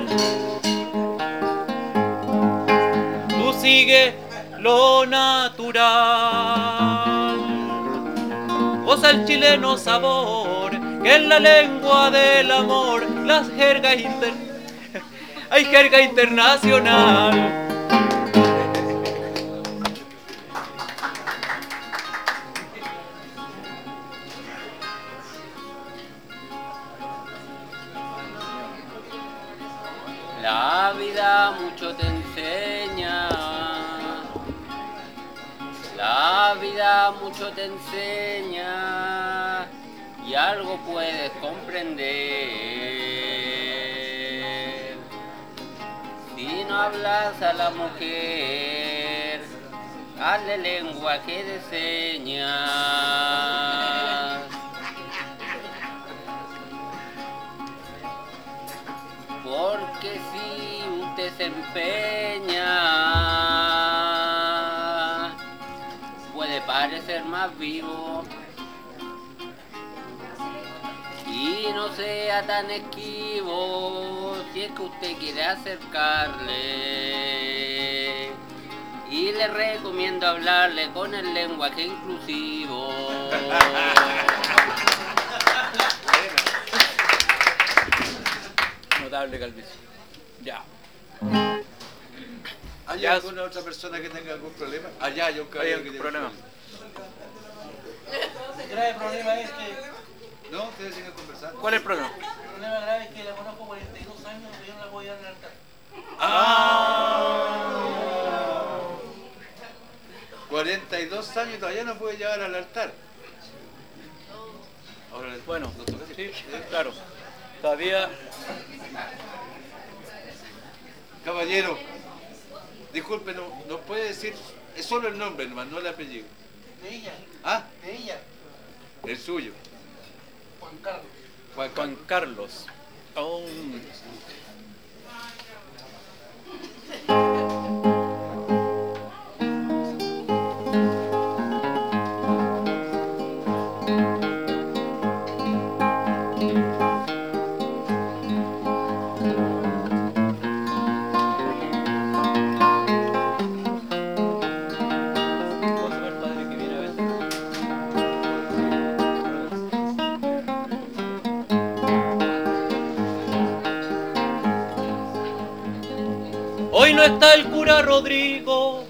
tú sigue lo natural. Goza el chileno sabor, que en la lengua del amor las jergas inter... hay jerga internacional. La vida mucho te enseña. La vida mucho te enseña y algo puedes comprender. Si no hablas a la mujer, hazle lenguaje de señas. Porque si usted se empeña, puede parecer más vivo y no sea tan esquivo si es que usted quiere acercarle. Y le recomiendo hablarle con el lenguaje inclusivo. Notable, Calvicio. Ya. ¿Hay Ya. alguna otra persona que tenga algún problema? Allá hay un caballero que tiene problema. El grave problema es que, No, ustedes siguen conversando. ¿Cuál es el problema? el problema grave es que la conozco cuarenta y dos años y yo no la voy a dar en el altar. ¡Ah! cuarenta y dos años y todavía no puede llegar al altar. Ahora, Bueno, ¿nos toca? sí, claro. Todavía. Caballero, disculpe, ¿no, ¿nos puede decir? Es solo el nombre nomás, no el apellido. De ella, ¿Ah? de ella, El suyo. Juan Carlos. Juan Juan Carlos. Carlos. Oh. Hoy no está el cura Rodrigo.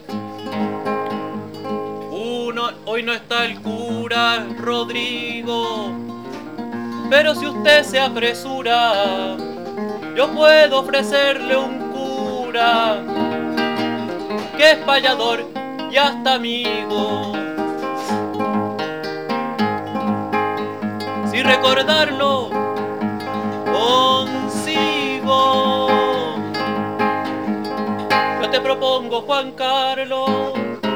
Uno, hoy no está el cura Rodrigo. Pero si usted se apresura, yo puedo ofrecerle un cura que es payador y hasta amigo. Si recordarlo consigo, yo te propongo, Juan Carlos,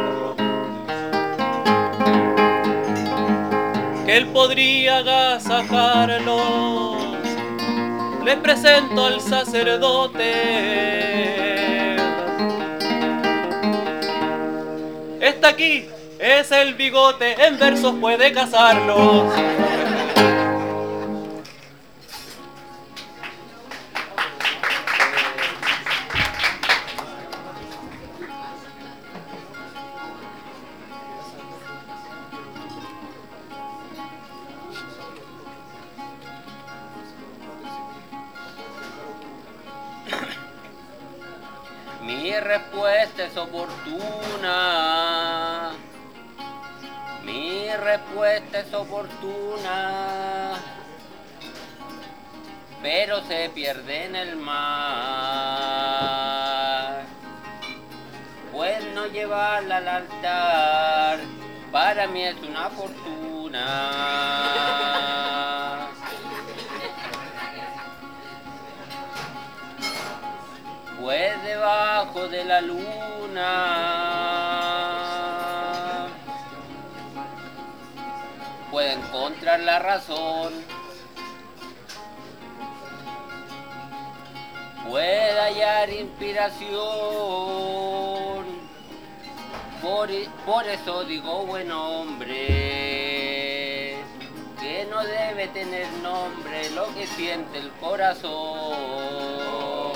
que él podría agasajarlos. Les presento al sacerdote. Está aquí, es el bigote, en versos puede casarlos. Mi respuesta es oportuna. Mi respuesta es oportuna. Pero se pierde en el mar. Pues no llevarla al altar para mí es una fortuna. Pues debajo de la luna puede encontrar la razón, puede hallar inspiración. Por, por eso digo buen hombre, que no debe tener nombre lo que siente el corazón.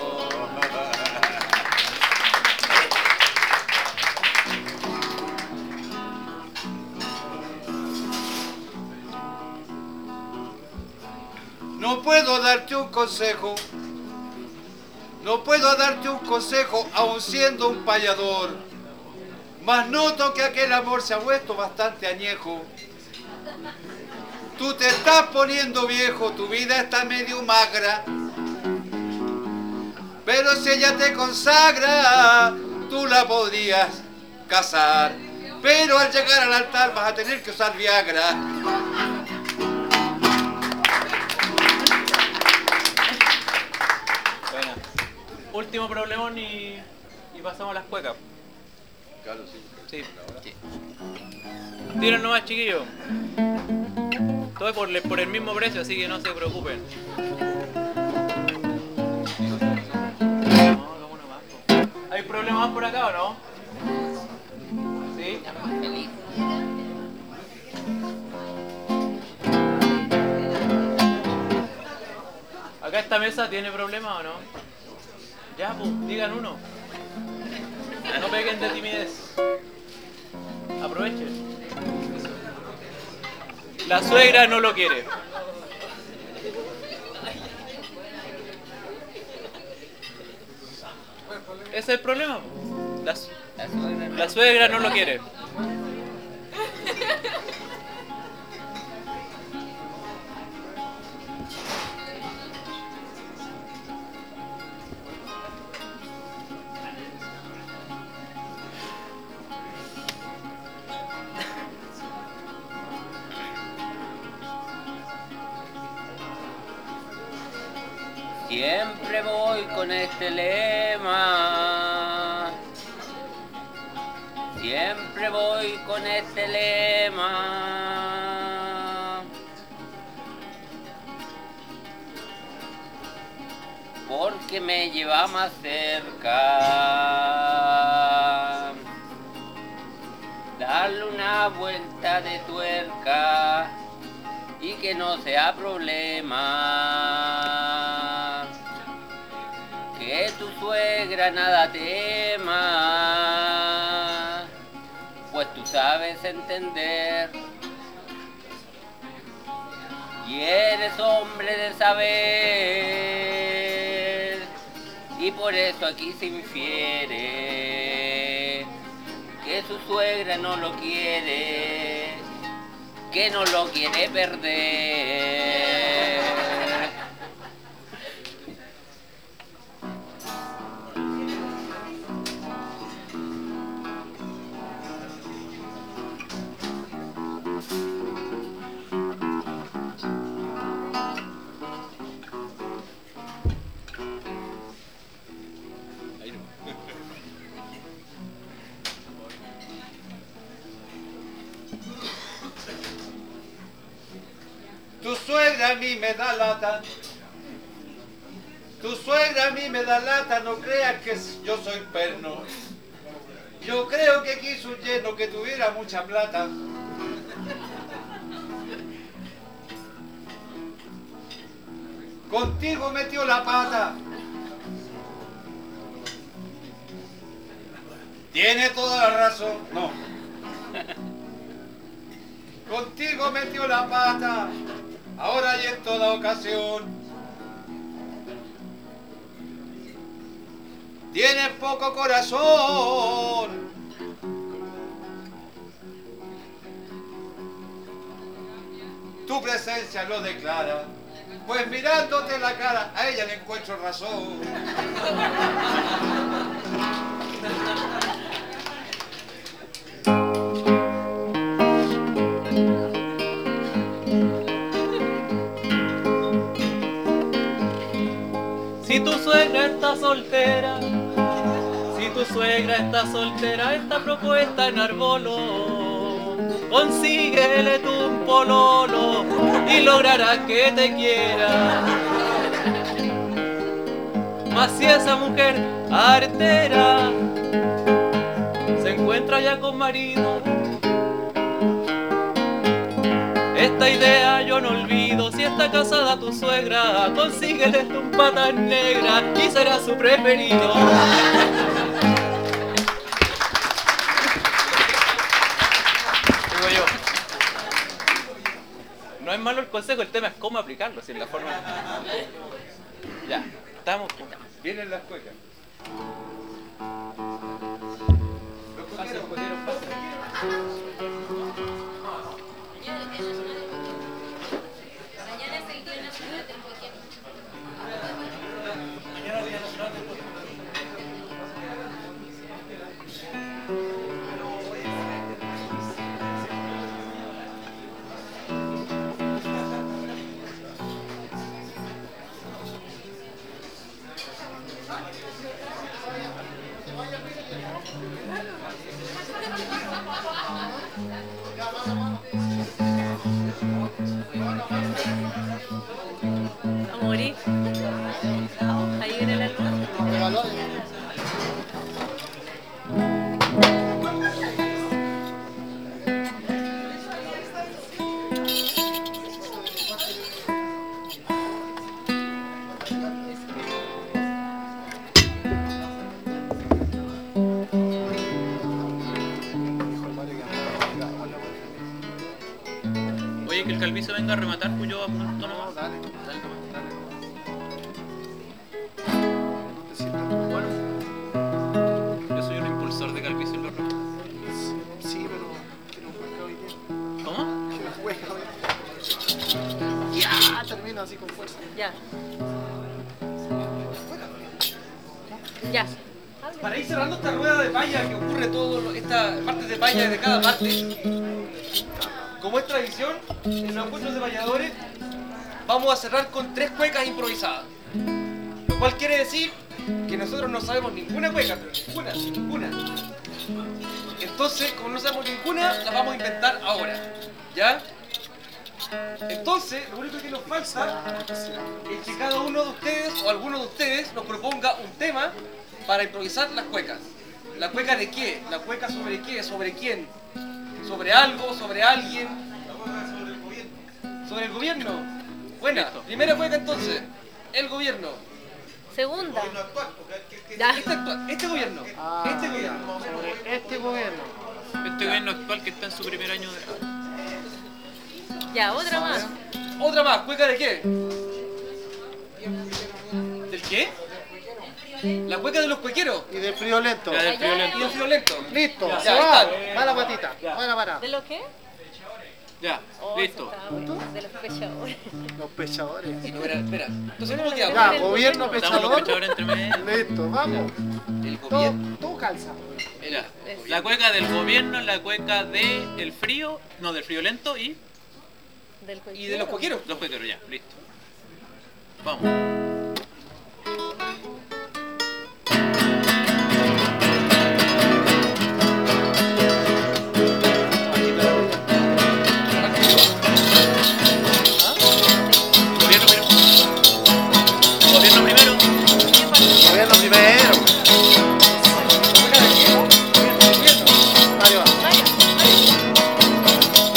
No puedo darte un consejo, no puedo darte un consejo aun siendo un payador, mas noto que aquel amor se ha vuelto bastante añejo. Tú te estás poniendo viejo, tu vida está medio magra, pero si ella te consagra, tú la podrías casar, pero al llegar al altar vas a tener que usar Viagra. Último problemón y, y pasamos a las cuecas. Claro, sí. Sí. Tiren nomás, chiquillos. Todo por, por el mismo precio, así que no se preocupen. No, hagamos una más. ¿Hay problemas por acá o no? ¿Sí? ¿Acá esta mesa tiene problemas o no? Ya, pues, digan uno. No peguen de timidez. Aprovechen. La suegra no lo quiere. Ese es el problema. La, la suegra no lo quiere. Siempre voy con este lema. Siempre voy con este lema. Porque me lleva más cerca. Darle una vuelta de tuerca y que no sea problema. Que tu suegra nada tema, pues tú sabes entender y eres hombre de saber, y por eso aquí se infiere que su suegra no lo quiere, que no lo quiere perder. Tu suegra a mí me da lata, tu suegra a mí me da lata, no creas que yo soy perno. Yo creo que quiso un yerno que tuviera mucha plata. Contigo metió la pata. Tiene toda la razón, no. Contigo metió la pata, ahora y en toda ocasión. Tienes poco corazón. Tu presencia lo declara, pues mirándote la cara a ella le encuentro razón. Si tu suegra está soltera, si tu suegra está soltera, esta propuesta en Arbolo, consíguele tú un pololo y lograrás que te quiera. Mas si esa mujer artera se encuentra ya con marido, esta idea yo no olvido. Si está casada tu suegra, consíguele tú un patas negras y será su preferido. Digo yo, no es malo el consejo, el tema es cómo aplicarlo, si es la forma. Ya, estamos. Vienen las cuecas. Pasen, pudieron, pasen. Mañana es el Día Nacional del Cuequero. Mañana es el Día Nacional del Cuequero. A morir. Ahí viene la luz. Oye, que el Calviso venga a rematar, pues yo apunto nomás. Dale, Dale, toma. dale. Bueno, yo soy un impulsor de Calviso en los rojos. Sí, pero quiero jugar hoy día. ¿Cómo? Quiero jugar hoy día. Ya, termino así con fuerza. Ya. Ya. Para ir cerrando esta rueda de palla que ocurre todo, lo- esta parte de palla de cada parte, como es tradición, en los encuentros de payadores, vamos a cerrar con tres cuecas improvisadas. Lo cual quiere decir que nosotros no sabemos ninguna cueca, pero ninguna, ninguna. Entonces, como no sabemos ninguna, la vamos a inventar ahora. ¿Ya? Entonces, lo único que nos falta es que cada uno de ustedes o alguno de ustedes nos proponga un tema para improvisar las cuecas. ¿La cueca de qué? ¿La cueca sobre qué? ¿Sobre quién? ¿Sobre algo? ¿Sobre alguien? Sobre el gobierno. ¿Sobre el gobierno? Buena. Primera cueca entonces. El gobierno. Segunda. Gobierno actual, porque que- que- Ya. Este, actual, este gobierno. Ah, Este gobierno. sobre este gobierno. Este gobierno actual que está en su primer año de... Ya, otra más. Otra más. ¿Cueca de qué? ¿Del qué? La cueca de los cuequeros. Y del friolento. Ya, del Ya, friolento. Y el friolento. Listo, Ya, se ya va. está. Va la patita. Va la parada. ¿De lo qué? Ya, Oh, listo. eso está bueno. De los pechadores. Los pechadores. No, espera, espera. Entonces, ¿cómo quedamos? Ya, El gobierno gobierno. Estamos los pechador. pechadores entre medio. Listo, vamos. El Todo, gobierno. todo calza. Mira, la cueca del gobierno, la cueca del frío, no, del friolento y Del Y de los cuequeros. los cuequeros, ya, listo. Vamos. Gobierno primero. Gobierno primero. Gobierno primero. Ahí va. Vaya, vaya.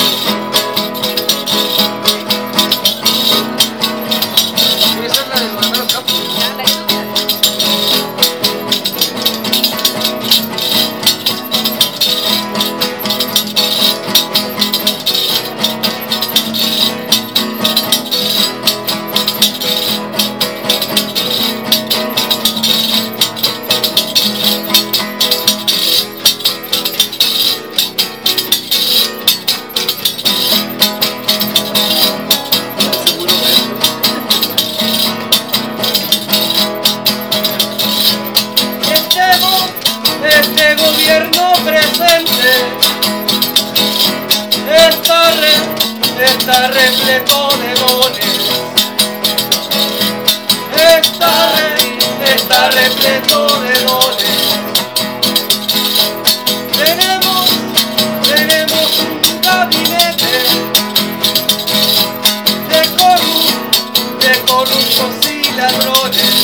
Tiene que ser la de Manuel Campos. Ya, la que tú quieras. Este, go- este gobierno presente está, re- está repleto de dones. Está, re- está repleto de dones. Tenemos, tenemos un gabinete de corruptos, de corruptos y ladrones.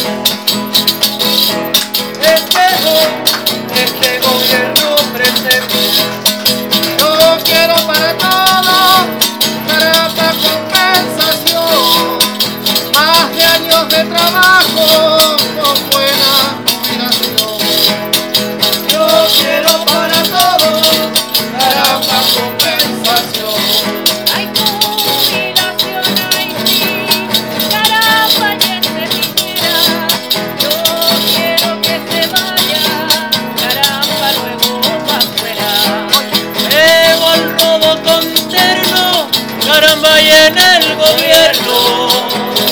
Este, go- este gobierno presente. Yo quiero para todos para compensación. Más de años de trabajo con buena jubilación. Yo quiero para todos caramba compensación. Hay jubilación, hay sí, caramba, y ese viniera. Yo quiero que se vaya, caramba, luego pa' afuera. Llevo el robo conterno, caramba y en el gobierno.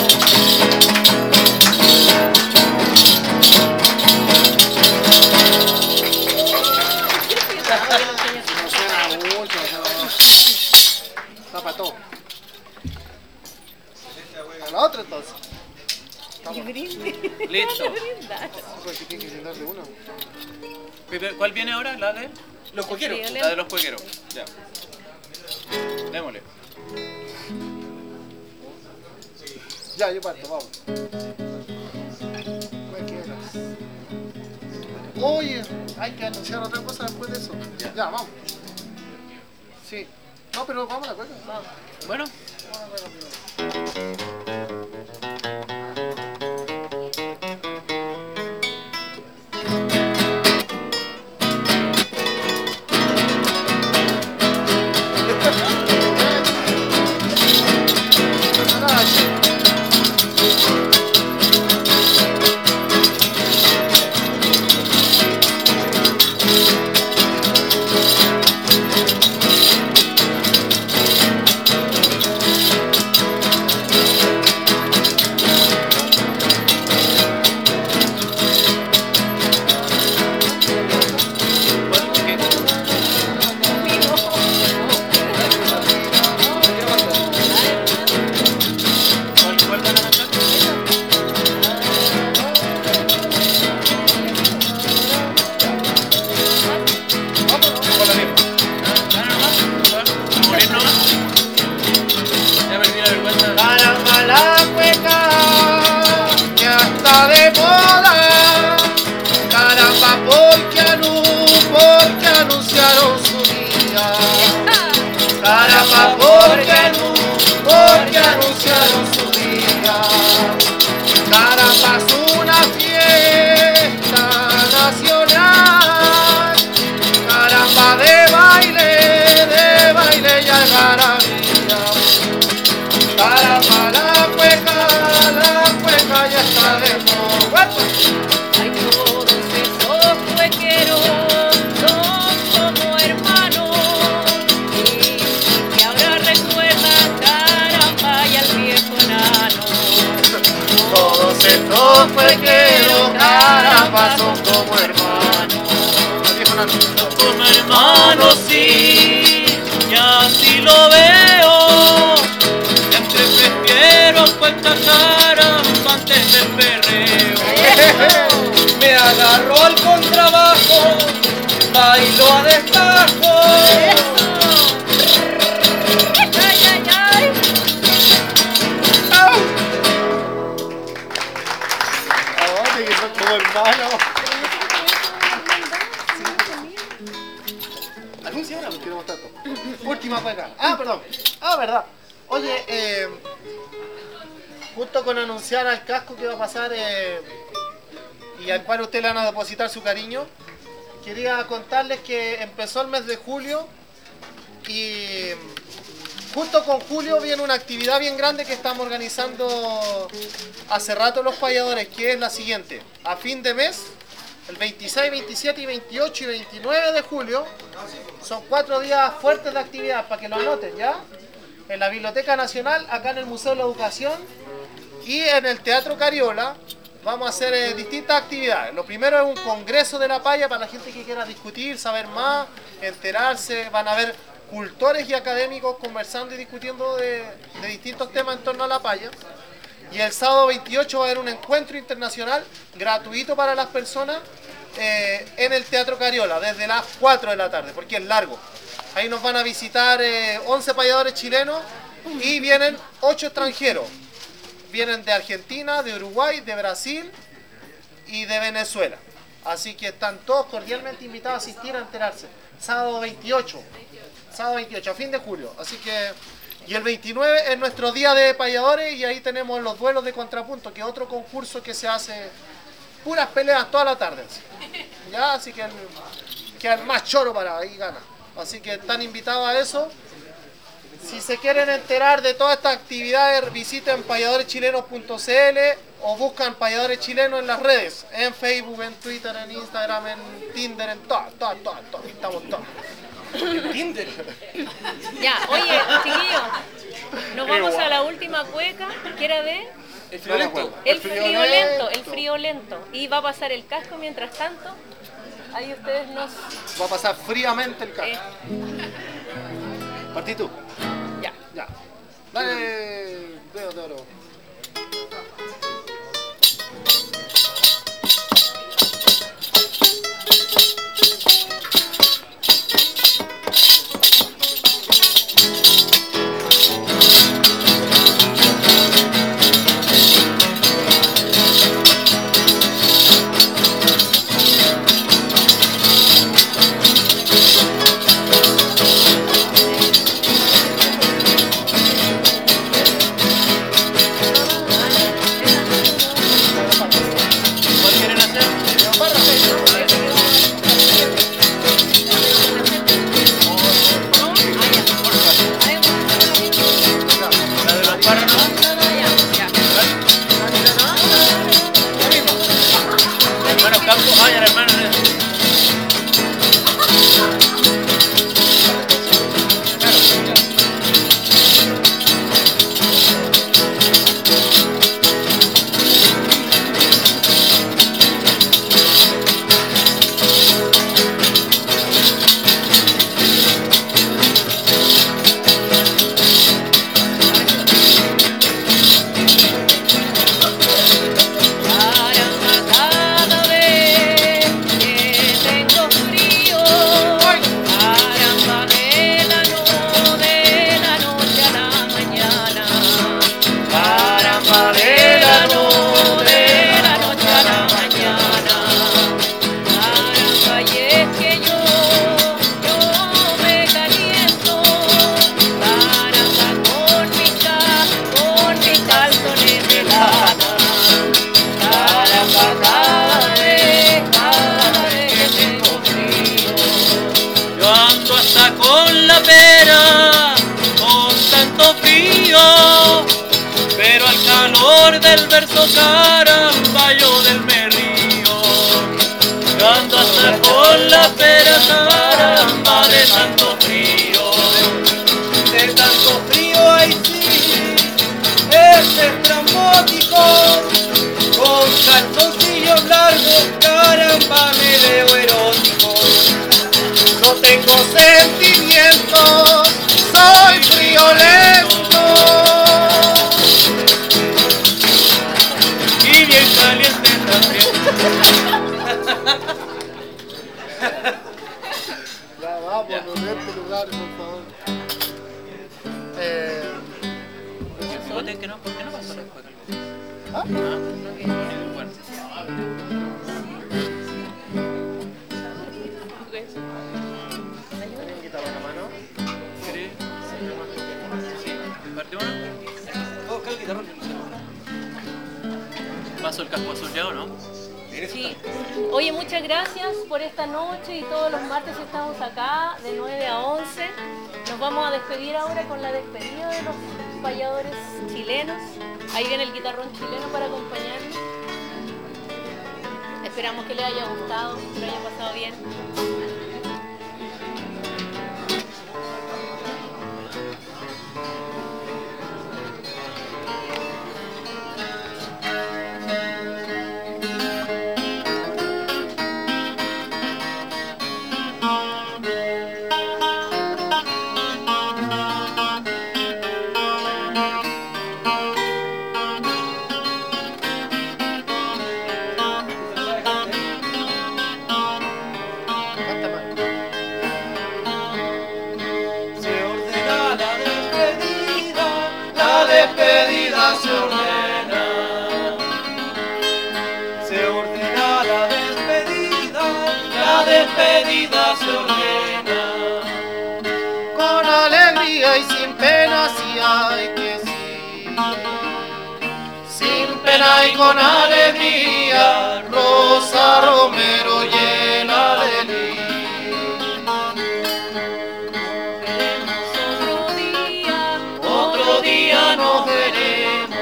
No suena mucho, no. Está para todo. A la otra entonces. Y brinde. Listo. Brindar. Porque tiene que llenar de una. ¿Cuál viene ahora? ¿La de? Los coqueros. Friolento. La de los cuequeros. Ya. Démosle. Ya, yo parto, vamos. Cualquiera. Oye, hay que anunciar otra cosa después de eso. Ya, vamos. Sí. No, pero vamos a la cueca. Vamos. Bueno, Vamos a la cueca primero. Caramba, porque, anu- porque anunciaron su día. Caramba, es una fiesta nacional. Caramba, de baile, de baile y algarabía. Caramba, la cueca, la cueca ya está de moda. Ay, todos esos cuequeros son como hermanos y, y ahora recuerdan caramba y al viejo enano. Todos estos cuequeros, caramba, son como hermanos. Como hermanos, sí, y así lo veo. Siempre prefiero cuenta caramba antes del perreo. Me agarró al contrabajo, bailo a destajo. ¡Ay, ay, ay! Ahora que son como hermanos. Anuncia ahora porque queremos tanto. Última cueca. Ah, perdón. Ah, verdad. Oye, eh, justo con anunciar al casco que va a pasar eh, y al cual ustedes le van a depositar su cariño, quería contarles que empezó el mes de julio y justo con julio viene una actividad bien grande que estamos organizando hace rato los payadores, que es la siguiente. A fin de mes, el veintiséis, veintisiete, y veintiocho y veintinueve de julio, son cuatro días fuertes de actividad, para que lo anoten, ¿ya? En la Biblioteca Nacional, acá en el Museo de la Educación y en el Teatro Cariola vamos a hacer eh, distintas actividades. Lo primero es un congreso de la paya para la gente que quiera discutir, saber más, enterarse. Van a haber cultores y académicos conversando y discutiendo de, de distintos temas en torno a la paya. Y el sábado veintiocho va a haber un encuentro internacional gratuito para las personas eh, en el Teatro Cariola desde las cuatro de la tarde, porque es largo. Ahí nos van a visitar eh, once payadores chilenos y vienen ocho extranjeros. Vienen de Argentina, de Uruguay, de Brasil y de Venezuela. Así que están todos cordialmente invitados a asistir a enterarse. Sábado veintiocho. Sábado veintiocho, a fin de julio. Así que... Y el veintinueve es nuestro día de payadores y ahí tenemos los duelos de contrapunto, que es otro concurso que se hace puras peleas toda la tarde. Así. Ya, así que el, que el más choro para ahí gana. Así que están invitados a eso. Si se quieren enterar de todas estas actividades, visiten payadores chilenos punto c l o buscan Payadores Chilenos en las redes, en Facebook, en Twitter, en Instagram, en Tinder, en todas, todas, todas, todas, estamos todos. Tinder. Ya, oye, chiquillos, nos vamos a la última cueca, que era de... El friolento. El friolento, el friolento. Y va a pasar el casco mientras tanto. Ahí ustedes nos... Va a pasar fríamente el carro. Eh, Partí tú. ya. Ya. Dale, dedo de oro. primavera con tanto frío, pero al calor del verso caramba yo del me río. Canto hasta con la pera caramba de tanto frío. De tanto frío, ay sí, es estrambótico. Con calzoncillos largos, caramba, me veo erótico. No tengo sentimientos, soy friolento. Y bien caliente también. Ya vamos, en este lugar, por favor. Eh, ¿Que no? ¿Por qué no pasó después? ¿Ah? Ah, bueno. ¿Alguien guitarra en la mano? ¿Querés? Sí. ¿Partimos? Todos con el guitarrón. Paso el casco azul ya, ¿o no? Sí. Oye, muchas gracias por esta noche y todos los martes estamos acá de nueve a once. Nos vamos a despedir ahora con la despedida de los payadores chilenos. Ahí viene el guitarrón chileno para acompañarnos. Esperamos que les haya gustado, que lo hayan pasado bien. Despedida se ordena, se ordena la despedida, la despedida se ordena. con alegría y sin pena, sí hay que sí. Sin pena y con alegría, Rosa Romero llena de luz. Otro día, Otro día nos veremos.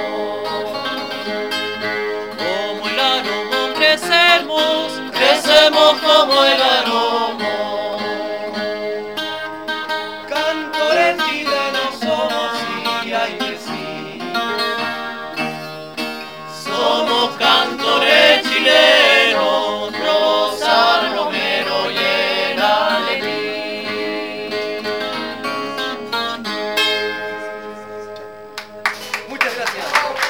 Como el aromo crecemos, Crecemos como el aromo. Cantores chilenos somos, sí, hay que sí. Somos cantores chilenos, Rosa Romero llena de mí. Muchas gracias.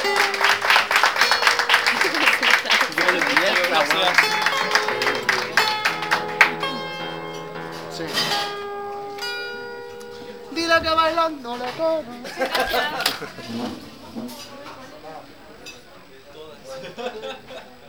Sí. Dile que bailando la cono. gracias.